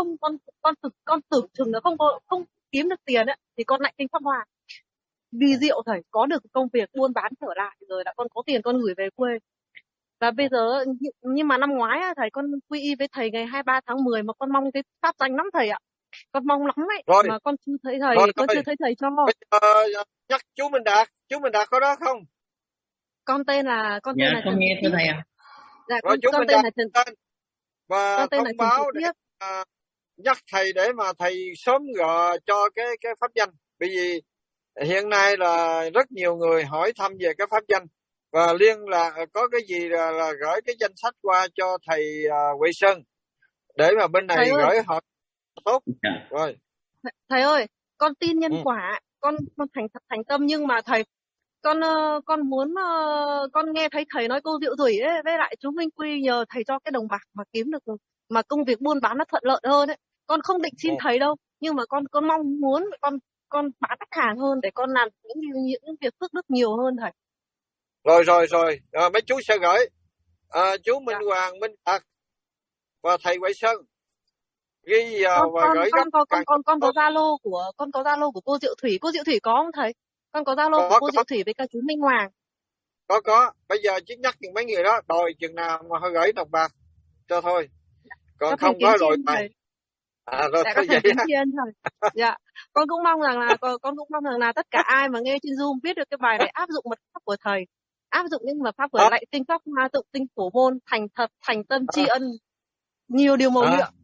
con tưởng chừng là không kiếm được tiền ấy, thì con lại kinh Pháp Hoa. Vì diệu thầy, có được công việc buôn bán trở lại rồi đã con có tiền con gửi về quê. Và bây giờ nhưng mà năm ngoái thầy con quy y với thầy ngày 23 tháng 10 mà con mong cái pháp danh lắm thầy ạ. Con mong lắm đấy, mà con chưa thấy thầy, chưa thấy thầy cho. Nhắc chú Minh Đạt có đó không? Con tên là con nghe thưa thầy ạ. Dạ, con tên là Trần. Và thông báo để nhắc thầy để mà thầy sớm gọi cho cái pháp danh. Bởi vì hiện nay là rất nhiều người hỏi thăm về cái pháp danh và liên là có cái gì là gửi cái danh sách qua cho thầy Huệ Sơn để mà bên này gửi họ tốt. Rồi. Thầy ơi, con tin nhân quả, con thành tâm, nhưng mà thầy, con muốn con nghe thấy thầy nói cô Diệu Thủy ấy, với lại chú Minh Quy nhờ thầy cho cái đồng bạc mà kiếm được, mà công việc buôn bán nó thuận lợi hơn ấy. Con không định xin thầy đâu, nhưng mà con mong muốn con bán khách hàng hơn để con làm những việc phước đức nhiều hơn thầy. Rồi, mấy chú sẽ gửi chú Minh Hoàng, Minh Đạt và thầy Huệ Sơn ghi vào và gửi gấp. Con có Zalo của cô Diệu Thủy. Cô Diệu Thủy có không thầy? Con có Zalo của cô Diệu Thủy với cả chú Minh Hoàng. Có. Bây giờ chỉ nhắc những mấy người đó đòi chừng nào mà hơi gửi đồng bạc cho thôi. Còn không có rồi thầy. Rồi thôi vậy thầy. Dạ. Con cũng mong rằng là tất cả ai mà nghe trên Zoom biết được cái bài này áp dụng mật pháp của thầy, áp dụng những mật pháp của lại tinh pháp hoa tụng tinh phổ môn, thành tâm tri ân nhiều điều mầu nhiệm.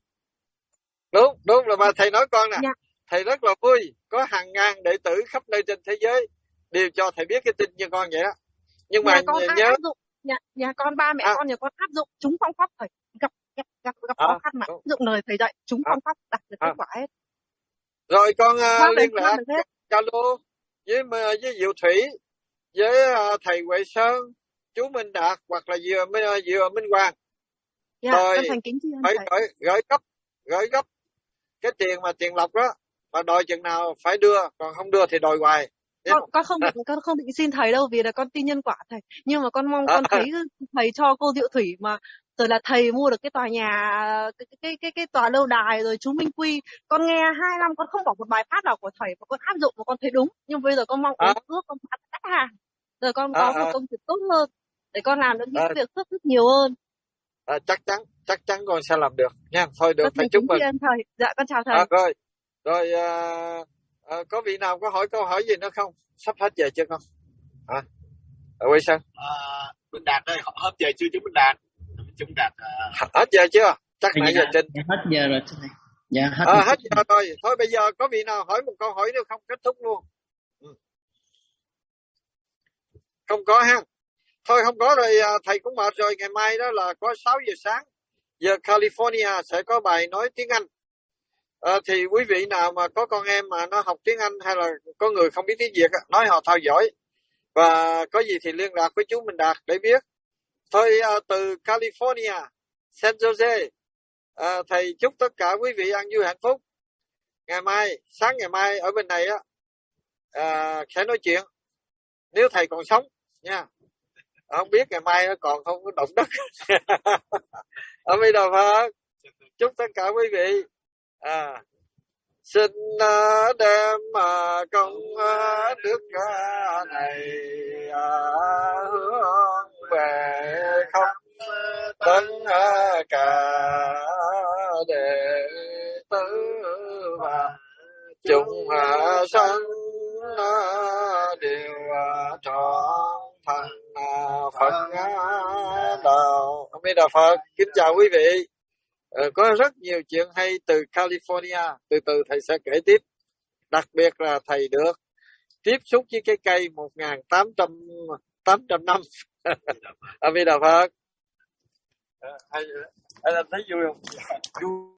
Đúng là bà thầy nói con nè. Dạ. Thầy rất là vui, có hàng ngàn đệ tử khắp nơi trên thế giới đều cho thầy biết cái tin như con vậy đó. Nhưng mà nhớ áp dụng, nhà con ba mẹ con nhà con áp dụng chúng phong pháp thầy, gặp khó khăn mà áp dụng lời thầy dạy chúng phong pháp đạt được kết quả hết. Rồi con liên lạc Zalo với Diệu Thủy, với thầy Huệ Sơn, chú Minh Đạt hoặc là vừa Minh Hoàng. Dạ, rồi thành kính tri ân phải thầy. gửi gấp cái tiền lọc đó, mà đòi chừng nào phải đưa, còn không đưa thì đòi hoài. Con không định xin thầy đâu, vì là con tin nhân quả thầy, nhưng mà con mong con thấy thầy cho cô Diệu Thủy mà rồi là thầy mua được cái tòa nhà, cái tòa lâu đài, rồi chú Minh Quy. Con nghe 2 năm con không bỏ một bài pháp nào của thầy mà con áp dụng và con thấy đúng, nhưng bây giờ con mong uống nước, con bán khách hàng, rồi con có một công việc tốt hơn để con làm được những việc phước đức nhiều hơn. Chắc chắn con sẽ làm được nha. Thôi được, thầy chúc mừng thầy. Dạ con chào thầy. Rồi có vị nào có hỏi câu hỏi gì nữa không? Sắp hết giờ chưa con? Quay sang Minh Đạt ơi, hết giờ chưa chú Minh Đạt? Chúng Đạt hết giờ chưa? Chắc nãy giờ trên hết giờ rồi thầy. Dạ hết giờ rồi. Thôi bây giờ có vị nào hỏi một câu hỏi nữa không? Kết thúc luôn. Không có ha. Thôi không có rồi, thầy cũng mệt rồi. Ngày mai đó là có 6 giờ sáng giờ California sẽ có bài nói tiếng Anh. Thì quý vị nào mà có con em mà nó học tiếng Anh hay là có người không biết tiếng Việt, nói họ theo dõi, và có gì thì liên lạc với chú Minh Đạt để biết. Thôi từ California, San Jose, thầy chúc tất cả quý vị ăn vui hạnh phúc. Sáng ngày mai ở bên này sẽ nói chuyện, nếu thầy còn sống nha. Không biết ngày mai còn không có động đất. Ở bây giờ Phật chúc tất cả quý vị xin đem công đức này hướng về khắp tất cả đệ tử và chúng sanh đều trọn thành Phật đạo. A Di Đà Phật. Kính chào quý vị. Có rất nhiều chuyện hay từ California, từ từ thầy sẽ kể tiếp. Đặc biệt là thầy được tiếp xúc với cái cây 1.800 năm. A Di Đà Phật. Thấy vui không?